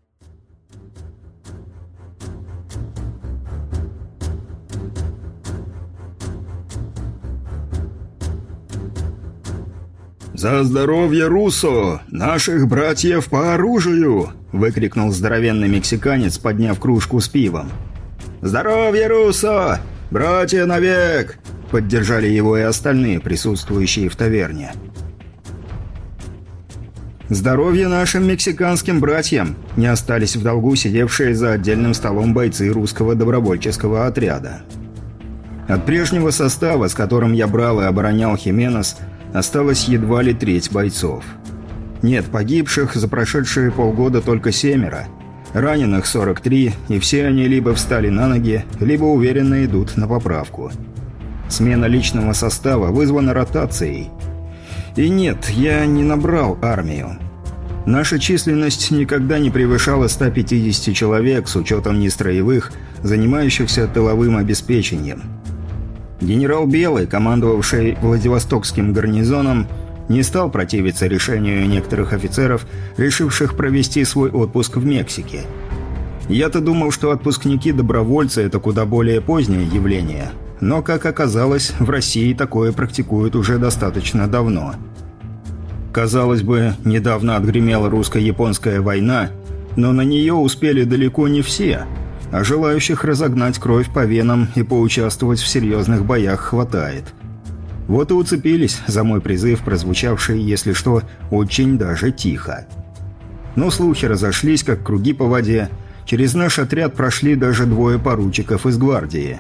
«За здоровье Руссо! Наших братьев по оружию!» – выкрикнул здоровенный мексиканец, подняв кружку с пивом. «Здоровье Руссо! Братья навек!» – поддержали его и остальные, присутствующие в таверне. «Здоровье нашим мексиканским братьям!» – не остались в долгу сидевшие за отдельным столом бойцы русского добровольческого отряда. От прежнего состава, с которым я брал и оборонял Хименес, осталось едва ли треть бойцов. Нет, погибших за прошедшие полгода только 7, раненых 43, и все они либо встали на ноги, либо уверенно идут на поправку. Смена личного состава вызвана ротацией. И нет, я не набрал армию. Наша численность никогда не превышала 150 человек с учетом нестроевых, занимающихся тыловым обеспечением. Генерал Белый, командовавший Владивостокским гарнизоном, не стал противиться решению некоторых офицеров, решивших провести свой отпуск в Мексике. Я-то думал, что отпускники-добровольцы – это куда более позднее явление, но, как оказалось, в России такое практикуют уже достаточно давно. Казалось бы, недавно отгремела русско-японская война, но на нее успели далеко не все, а желающих разогнать кровь по венам и поучаствовать в серьезных боях хватает. Вот и уцепились за мой призыв, прозвучавший, если что, очень даже тихо. Но слухи разошлись, как круги по воде. Через наш отряд прошли даже 2 поручиков из гвардии.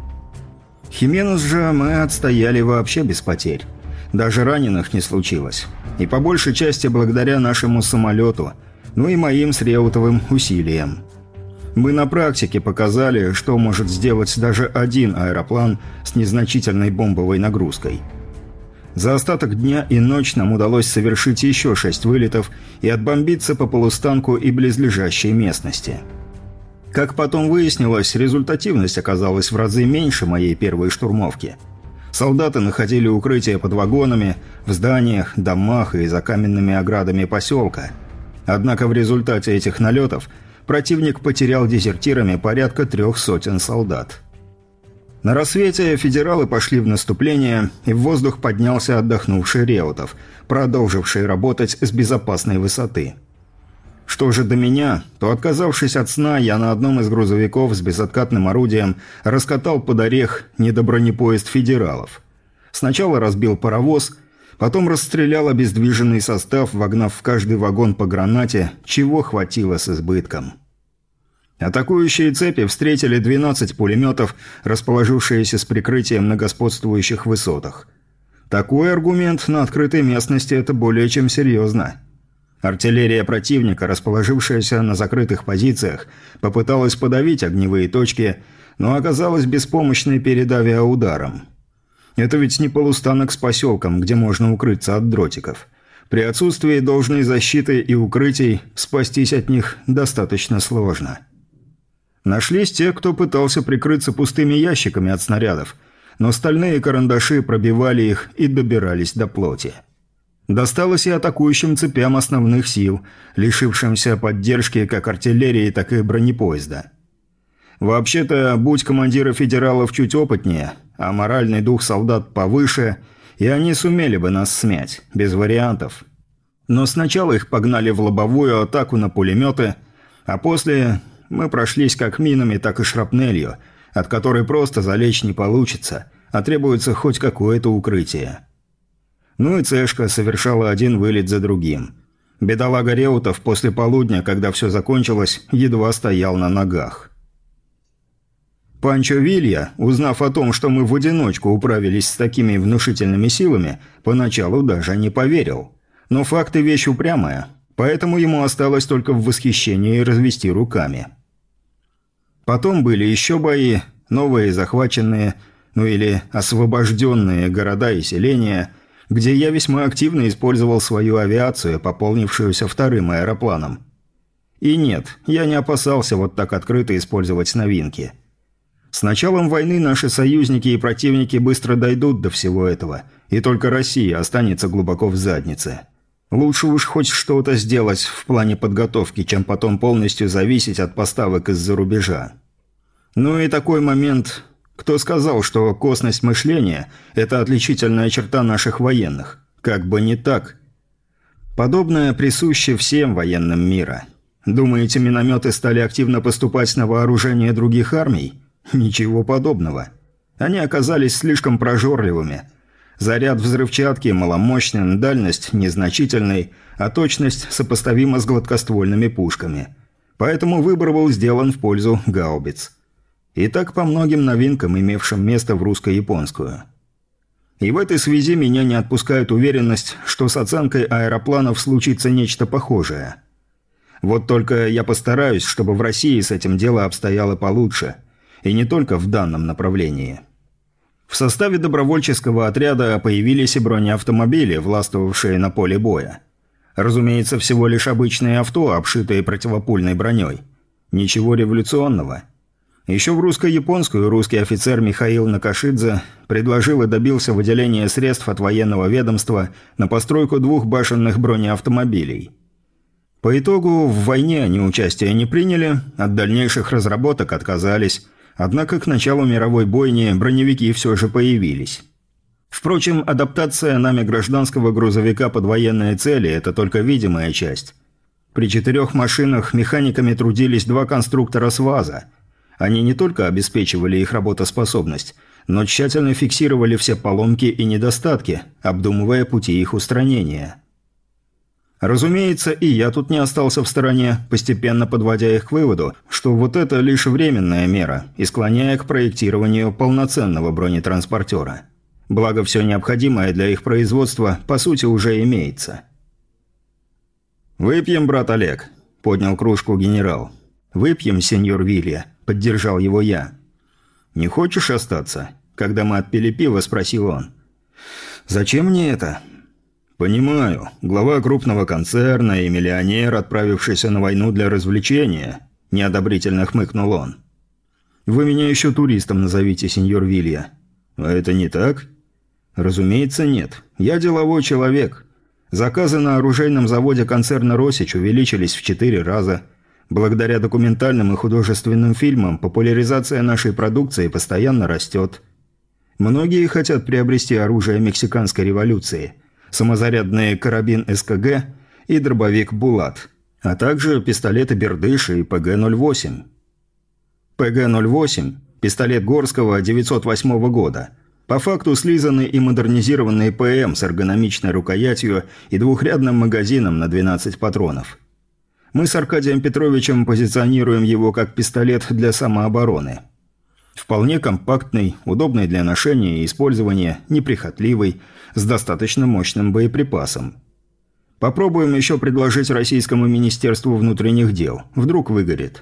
Хименес же мы отстояли вообще без потерь. Даже раненых не случилось. И по большей части благодаря нашему самолету, ну и моим с Реутовым усилиям. Мы на практике показали, что может сделать даже один аэроплан с незначительной бомбовой нагрузкой. За остаток дня и ночь нам удалось совершить еще 6 вылетов и отбомбиться по полустанку и близлежащей местности. Как потом выяснилось, результативность оказалась в разы меньше моей первой штурмовки. Солдаты находили укрытие под вагонами, в зданиях, домах и за каменными оградами поселка. Однако в результате этих налетов противник потерял дезертирами порядка 300 солдат. На рассвете федералы пошли в наступление, и в воздух поднялся отдохнувший Реутов, продолживший работать с безопасной высоты. Что же до меня, то, отказавшись от сна, я на одном из грузовиков с безоткатным орудием раскатал под орех недобронепоезд федералов. Сначала разбил паровоз, потом расстрелял обездвиженный состав, вогнав в каждый вагон по гранате, чего хватило с избытком. Атакующие цепи встретили 12 пулеметов, расположившиеся с прикрытием на господствующих высотах. Такой аргумент на открытой местности – это более чем серьезно. Артиллерия противника, расположившаяся на закрытых позициях, попыталась подавить огневые точки, но оказалась беспомощной перед авиаударом. Это ведь не полустанок с поселком, где можно укрыться от дротиков. При отсутствии должной защиты и укрытий спастись от них достаточно сложно. Нашлись те, кто пытался прикрыться пустыми ящиками от снарядов, но стальные карандаши пробивали их и добирались до плоти. Досталось и атакующим цепям основных сил, лишившимся поддержки как артиллерии, так и бронепоезда. Вообще-то, будь командиры федералов чуть опытнее, а моральный дух солдат повыше, и они сумели бы нас смять, без вариантов. Но сначала их погнали в лобовую атаку на пулеметы, а после мы прошлись как минами, так и шрапнелью, от которой просто залечь не получится, а требуется хоть какое-то укрытие. Ну и цешка совершала один вылет за другим. Бедолага Реутов после полудня, когда все закончилось, едва стоял на ногах. Панчо Вилья, узнав о том, что мы в одиночку управились с такими внушительными силами, поначалу даже не поверил. Но факты вещь упрямая, поэтому ему осталось только в восхищении развести руками. Потом были еще бои, новые захваченные, ну или освобожденные города и селения, где я весьма активно использовал свою авиацию, пополнившуюся вторым аэропланом. И нет, я не опасался вот так открыто использовать новинки. С началом войны наши союзники и противники быстро дойдут до всего этого, и только Россия останется глубоко в заднице. Лучше уж хоть что-то сделать в плане подготовки, чем потом полностью зависеть от поставок из-за рубежа. Ну и такой момент... Кто сказал, что косность мышления – это отличительная черта наших военных? Как бы не так. Подобное присуще всем военным мира. Думаете, минометы стали активно поступать на вооружение других армий? Ничего подобного. Они оказались слишком прожорливыми. Заряд взрывчатки маломощный, дальность незначительной, а точность сопоставима с гладкоствольными пушками. Поэтому выбор был сделан в пользу гаубиц. И так по многим новинкам, имевшим место в русско-японскую. И в этой связи меня не отпускает уверенность, что с оценкой аэропланов случится нечто похожее. Вот только я постараюсь, чтобы в России с этим дело обстояло получше. И не только в данном направлении. В составе добровольческого отряда появились и бронеавтомобили, властвовавшие на поле боя. Разумеется, всего лишь обычные авто, обшитые противопульной броней. Ничего революционного. Еще в русско-японскую русский офицер Михаил Накашидзе предложил и добился выделения средств от военного ведомства на постройку 2 башенных бронеавтомобилей. По итогу в войне они участия не приняли, от дальнейших разработок отказались, однако к началу мировой бойни броневики все же появились. Впрочем, адаптация нами гражданского грузовика под военные цели – это только видимая часть. При 4 машинах механиками трудились 2 конструктора с ВАЗа. Они не только обеспечивали их работоспособность, но тщательно фиксировали все поломки и недостатки, обдумывая пути их устранения. Разумеется, и я тут не остался в стороне, постепенно подводя их к выводу, что вот это лишь временная мера, и склоняя к проектированию полноценного бронетранспортера. Благо, все необходимое для их производства, по сути, уже имеется. «Выпьем, брат Олег», – поднял кружку генерал. «Выпьем, сеньор Вилья», – поддержал его я. «Не хочешь остаться?» – когда мы отпили пиво, спросил он. «Зачем мне это?» «Понимаю. Глава крупного концерна и миллионер, отправившийся на войну для развлечения», – неодобрительно хмыкнул он. «Вы меня еще туристом назовите, сеньор Вилья». «А это не так?» «Разумеется, нет. Я деловой человек. Заказы на оружейном заводе концерна «Росич» увеличились в 4 раза. Благодаря документальным и художественным фильмам популяризация нашей продукции постоянно растет. Многие хотят приобрести оружие мексиканской революции, самозарядный карабин СКГ и дробовик «Булат», а также пистолеты «Бердыш» и ПГ-08. ПГ-08 – пистолет Горского 908 года. По факту слизанный и модернизированный ПМ с эргономичной рукоятью и двухрядным магазином на 12 патронов. Мы с Аркадием Петровичем позиционируем его как пистолет для самообороны. Вполне компактный, удобный для ношения и использования, неприхотливый, с достаточно мощным боеприпасом. Попробуем еще предложить Российскому Министерству внутренних дел. Вдруг выгорит.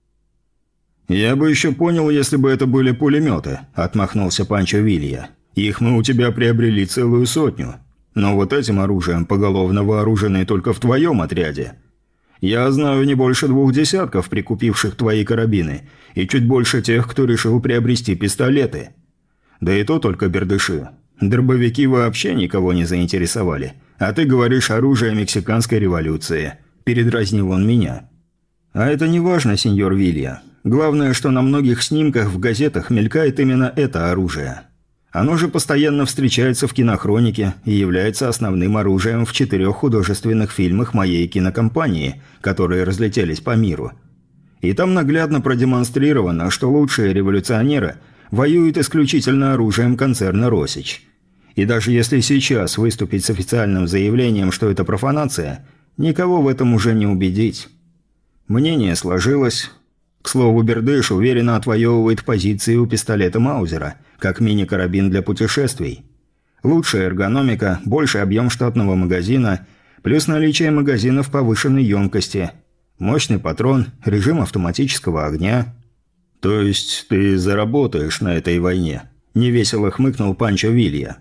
«Я бы еще понял, если бы это были пулеметы», – отмахнулся Панчо Вилья. «Их мы у тебя приобрели целую 100. Но вот этим оружием поголовно вооружены только в твоем отряде. Я знаю не больше 2 десятков прикупивших твои карабины, и чуть больше тех, кто решил приобрести пистолеты. Да и то только бердыши. Дробовики вообще никого не заинтересовали. А ты говоришь оружие мексиканской революции», – передразнил он меня. «А это не важно, сеньор Вилья. Главное, что на многих снимках в газетах мелькает именно это оружие. Оно же постоянно встречается в кинохронике и является основным оружием в 4 художественных фильмах моей кинокомпании, которые разлетелись по миру. И там наглядно продемонстрировано, что лучшие революционеры воюют исключительно оружием концерна «Росич». И даже если сейчас выступить с официальным заявлением, что это профанация, никого в этом уже не убедить. Мнение сложилось. К слову, Бердыш уверенно отвоевывает позиции у пистолета Маузера, как мини-карабин для путешествий. Лучшая эргономика, больший объем штатного магазина, плюс наличие магазинов повышенной емкости, мощный патрон, режим автоматического огня. «То есть ты заработаешь на этой войне?» – невесело хмыкнул Панчо Вилья.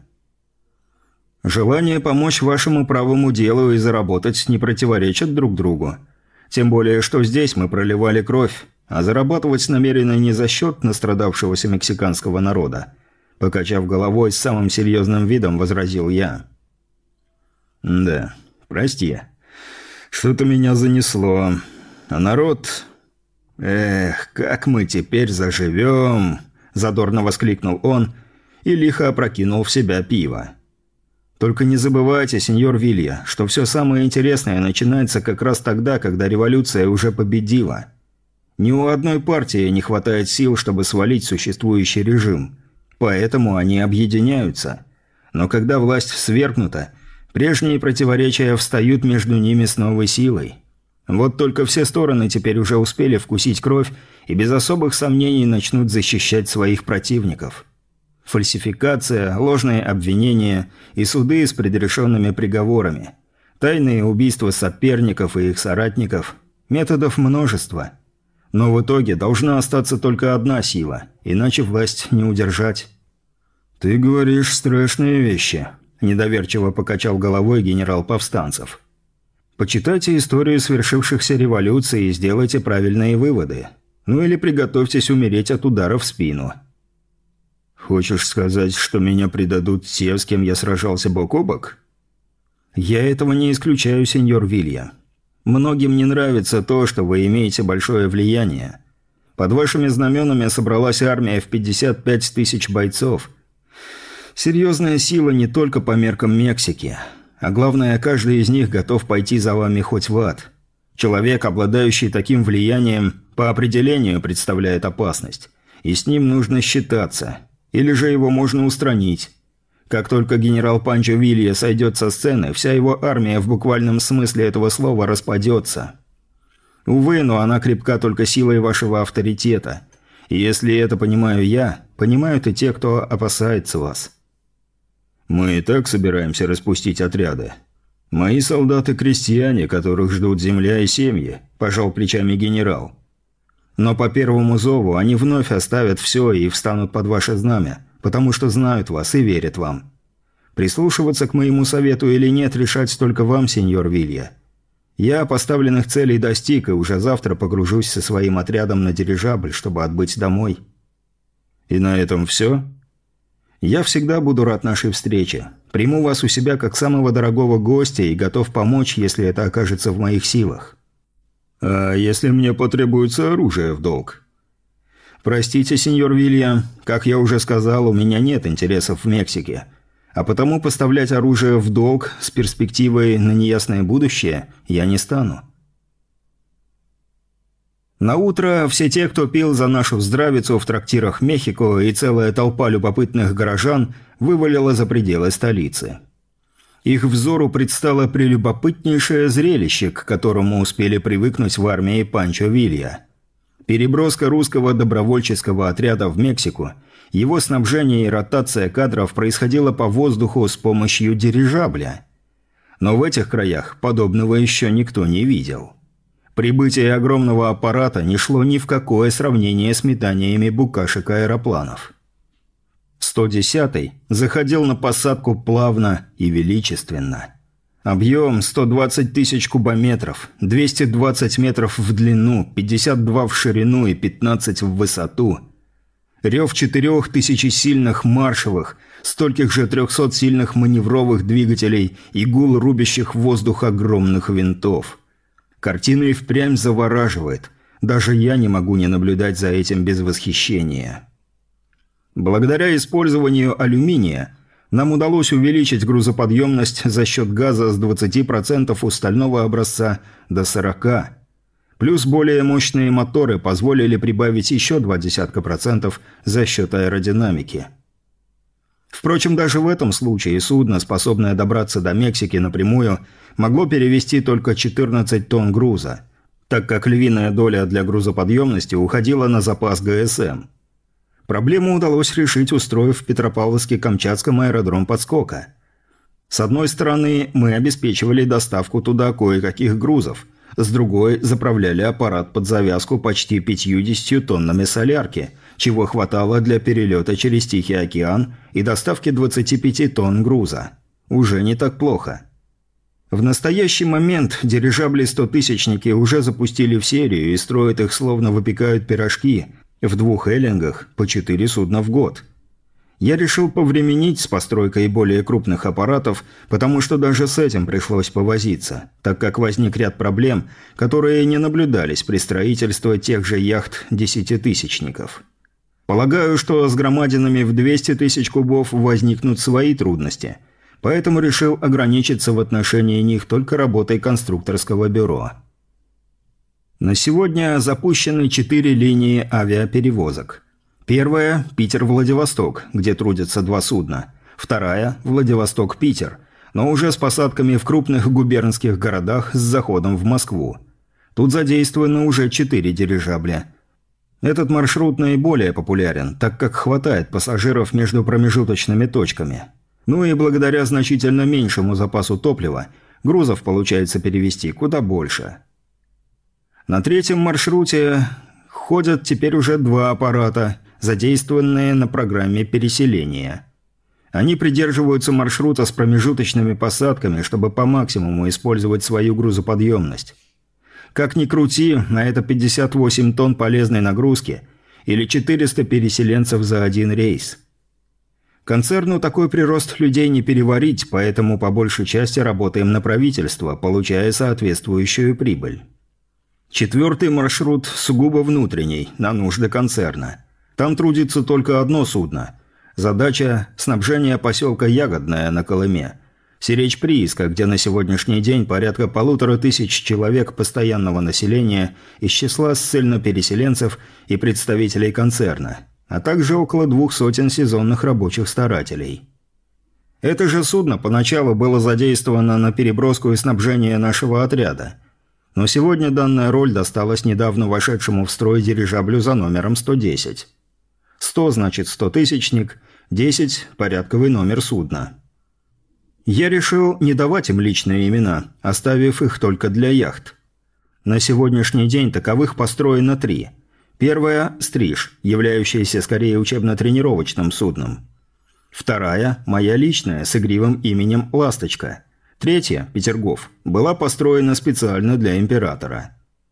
«Желание помочь вашему правому делу и заработать не противоречат друг другу. Тем более, что здесь мы проливали кровь, а зарабатывать намерены не за счет настрадавшегося мексиканского народа», – покачав головой с самым серьезным видом, возразил я. «Да, прости. Что-то меня занесло. А народ... Эх, как мы теперь заживем!» – задорно воскликнул он и лихо опрокинул в себя пиво. «Только не забывайте, сеньор Вилья, что все самое интересное начинается как раз тогда, когда революция уже победила. Ни у одной партии не хватает сил, чтобы свалить существующий режим, поэтому они объединяются. Но когда власть свергнута, прежние противоречия встают между ними с новой силой. Вот только все стороны теперь уже успели вкусить кровь и без особых сомнений начнут защищать своих противников. Фальсификация, ложные обвинения и суды с предрешенными приговорами. Тайные убийства соперников и их соратников. Методов множество. Но в итоге должна остаться только одна сила, иначе власть не удержать. «Ты говоришь страшные вещи», – недоверчиво покачал головой генерал Повстанцев. «Почитайте историю свершившихся революций и сделайте правильные выводы. Ну или приготовьтесь умереть от удара в спину». «Хочешь сказать, что меня предадут те, с кем я сражался бок о бок?» «Я этого не исключаю, сеньор Вилья. Многим не нравится то, что вы имеете большое влияние. Под вашими знаменами собралась армия в 55 тысяч бойцов. Серьезная сила не только по меркам Мексики. А главное, каждый из них готов пойти за вами хоть в ад. Человек, обладающий таким влиянием, по определению представляет опасность. И с ним нужно считаться. Или же его можно устранить. Как только генерал Панчо Вилья сойдет со сцены, вся его армия в буквальном смысле этого слова распадется. Увы, но она крепка только силой вашего авторитета. И если это понимаю я, понимают и те, кто опасается вас. Мы и так собираемся распустить отряды. Мои солдаты – крестьяне, которых ждут земля и семьи, пожал плечами генерал. Но по первому зову они вновь оставят все и встанут под ваше знамя, потому что знают вас и верят вам. Прислушиваться к моему совету или нет, решать только вам, сеньор Вилья. Я поставленных целей достиг и уже завтра погружусь со своим отрядом на дирижабль, чтобы отбыть домой. И на этом все? Я всегда буду рад нашей встрече. Приму вас у себя как самого дорогого гостя и готов помочь, если это окажется в моих силах. А если мне потребуется оружие в долг? Простите, сеньор Вилья, как я уже сказал, у меня нет интересов в Мексике. А потому поставлять оружие в долг с перспективой на неясное будущее я не стану. Наутро все те, кто пил за нашу здравицу в трактирах Мехико, и целая толпа любопытных горожан вывалила за пределы столицы. Их взору предстало прелюбопытнейшее зрелище, к которому успели привыкнуть в армии Панчо Вилья. Переброска русского добровольческого отряда в Мексику, его снабжение и ротация кадров происходила по воздуху с помощью дирижабля. Но в этих краях подобного еще никто не видел. Прибытие огромного аппарата не шло ни в какое сравнение с метаниями букашек аэропланов. 110-й заходил на посадку плавно и величественно. Объем 120 тысяч кубометров, 220 метров в длину, 52 в ширину и 15 в высоту. Рев 4000 сильных маршевых, стольких же 300 сильных маневровых двигателей и гул рубящих воздух огромных винтов. Картина и впрямь завораживает. Даже я не могу не наблюдать за этим без восхищения. Благодаря использованию алюминия нам удалось увеличить грузоподъемность за счет газа с 20% у стального образца до 40%. Плюс более мощные моторы позволили прибавить еще 0,2% за счет аэродинамики. Впрочем, даже в этом случае судно, способное добраться до Мексики напрямую, могло перевезти только 14 тонн груза, так как львиная доля для грузоподъемности уходила на запас ГСМ. Проблему удалось решить, устроив в Петропавловске-Камчатском аэродром подскока. С одной стороны, мы обеспечивали доставку туда кое-каких грузов, с другой заправляли аппарат под завязку почти 50 тоннами солярки, чего хватало для перелета через Тихий океан и доставки 25 тонн груза. Уже не так плохо. В настоящий момент дирижабли-100-тысячники уже запустили в серию и строят их, словно выпекают пирожки, в 2 эллингах по 4 судна в год. Я решил повременить с постройкой более крупных аппаратов, потому что даже с этим пришлось повозиться, так как возник ряд проблем, которые не наблюдались при строительстве тех же яхт-10-тысячников. Полагаю, что с громадинами в 200 тысяч кубов возникнут свои трудности, поэтому решил ограничиться в отношении них только работой конструкторского бюро. На сегодня запущены 4 линии авиаперевозок. Первая – Питер-Владивосток, где трудятся 2 судна. Вторая – Владивосток-Питер, но уже с посадками в крупных губернских городах с заходом в Москву. Тут задействовано уже 4 дирижабля. Этот маршрут наиболее популярен, так как хватает пассажиров между промежуточными точками. Ну и благодаря значительно меньшему запасу топлива, грузов получается перевезти куда больше. На 3-м маршруте ходят теперь уже 2 аппарата, задействованные на программе переселения. Они придерживаются маршрута с промежуточными посадками, чтобы по максимуму использовать свою грузоподъемность. Как ни крути, на это 58 тонн полезной нагрузки или 400 переселенцев за один рейс. Концерну такой прирост людей не переварить, поэтому по большей части работаем на правительство, получая соответствующую прибыль. 4-й маршрут сугубо внутренний, на нужды концерна. Там трудится только одно судно. Задача – снабжение поселка Ягодное на Колыме. Сиречь-прииска, где на сегодняшний день порядка 1500 человек постоянного населения из числа ссыльно-переселенцев и представителей концерна, а также около 200 сезонных рабочих старателей. Это же судно поначалу было задействовано на переброску и снабжение нашего отряда. Но сегодня данная роль досталась недавно вошедшему в строй дирижаблю за номером 110. 100 значит 100-тысячник, 10 – порядковый номер судна. Я решил не давать им личные имена, оставив их только для яхт. На сегодняшний день таковых построено 3. Первая – «Стриж», являющаяся скорее учебно-тренировочным судном. Вторая – моя личная, с игривым именем «Ласточка». Третья – «Петергоф», была построена специально для императора.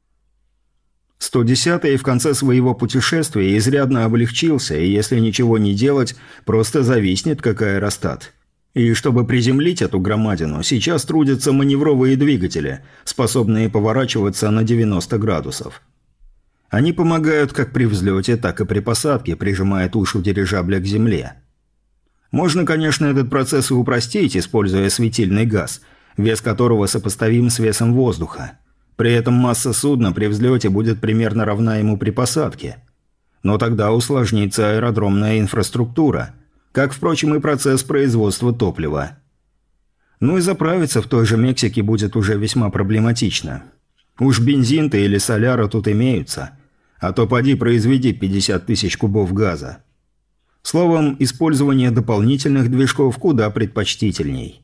110-й в конце своего путешествия изрядно облегчился, и если ничего не делать, просто зависнет как аэростат. И чтобы приземлить эту громадину, сейчас трудятся маневровые двигатели, способные поворачиваться на 90 градусов. Они помогают как при взлете, так и при посадке, прижимая тушу дирижабля к земле. Можно, конечно, этот процесс и упростить, используя светильный газ, вес которого сопоставим с весом воздуха. При этом масса судна при взлете будет примерно равна ему при посадке. Но тогда усложнится аэродромная инфраструктура, как, впрочем, и процесс производства топлива. Ну и заправиться в той же Мексике будет уже весьма проблематично. Уж бензин-то или соляра тут имеются, а то поди произведи 50 тысяч кубов газа. Словом, использование дополнительных движков куда предпочтительней.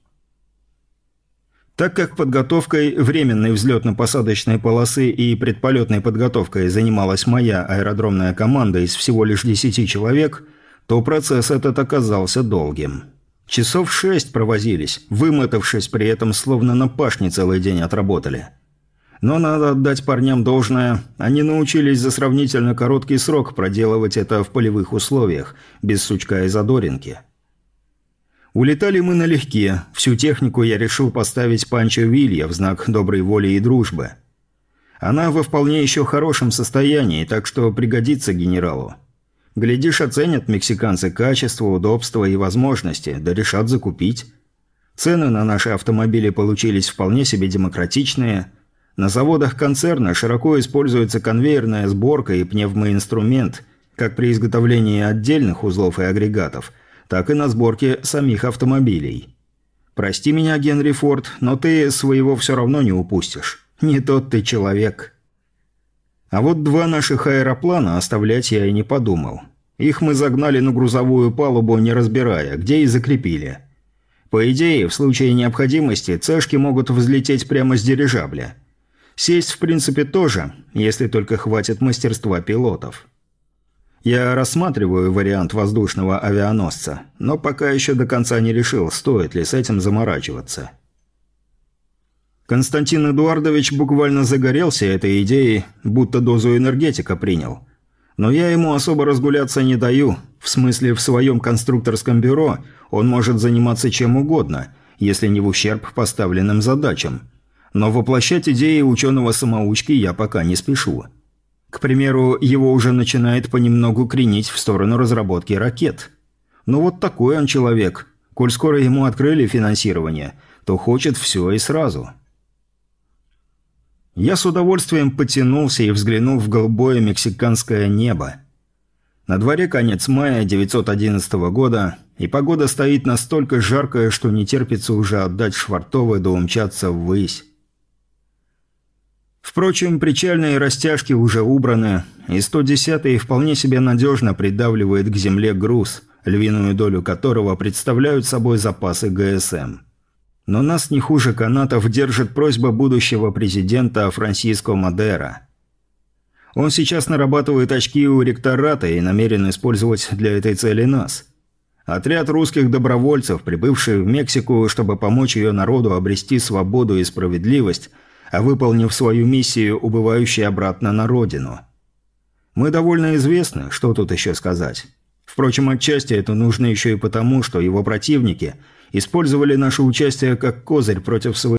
Так как подготовкой временной взлетно-посадочной полосы и предполетной подготовкой занималась моя аэродромная команда из всего лишь 10 человек, то процесс этот оказался долгим. Часов 6 провозились, вымотавшись при этом, словно на пашне целый день отработали. Но надо отдать парням должное, они научились за сравнительно короткий срок проделывать это в полевых условиях, без сучка и задоринки. Улетали мы налегке, всю технику я решил поставить Панчо Вилья в знак доброй воли и дружбы. Она во вполне еще хорошем состоянии, так что пригодится генералу. Глядишь, оценят мексиканцы качество, удобство и возможности, да решат закупить. Цены на наши автомобили получились вполне себе демократичные. На заводах концерна широко используется конвейерная сборка и пневмоинструмент, как при изготовлении отдельных узлов и агрегатов, так и на сборке самих автомобилей. Прости меня, Генри Форд, но ты своего все равно не упустишь. Не тот ты человек. А вот 2 наших аэроплана оставлять я и не подумал. Их мы загнали на грузовую палубу, не разбирая, где и закрепили. По идее, в случае необходимости, цешки могут взлететь прямо с дирижабля. Сесть, в принципе, тоже, если только хватит мастерства пилотов. Я рассматриваю вариант воздушного авианосца, но пока еще до конца не решил, стоит ли с этим заморачиваться. Константин Эдуардович буквально загорелся этой идеей, будто дозу энергетика принял. Но я ему особо разгуляться не даю, в смысле, в своем конструкторском бюро он может заниматься чем угодно, если не в ущерб поставленным задачам. Но воплощать идеи ученого-самоучки я пока не спешу. К примеру, его уже начинает понемногу кренить в сторону разработки ракет. Но вот такой он человек. Коль скоро ему открыли финансирование, то хочет все и сразу. Я с удовольствием потянулся и взглянул в голубое мексиканское небо. На дворе конец мая 911 года, и погода стоит настолько жаркая, что не терпится уже отдать швартовы да умчаться ввысь. Впрочем, причальные растяжки уже убраны, и 110-й вполне себе надежно придавливает к земле груз, львиную долю которого представляют собой запасы ГСМ. Но нас не хуже канатов держит просьба будущего президента Франсиско Мадера. Он сейчас нарабатывает очки у ректората и намерен использовать для этой цели нас. Отряд русских добровольцев, прибывший в Мексику, чтобы помочь ее народу обрести свободу и справедливость, а выполнив свою миссию, убывающий обратно на родину. Мы довольно известны, что тут еще сказать. Впрочем, отчасти это нужно еще и потому, что его противники использовали наше участие как козырь против своего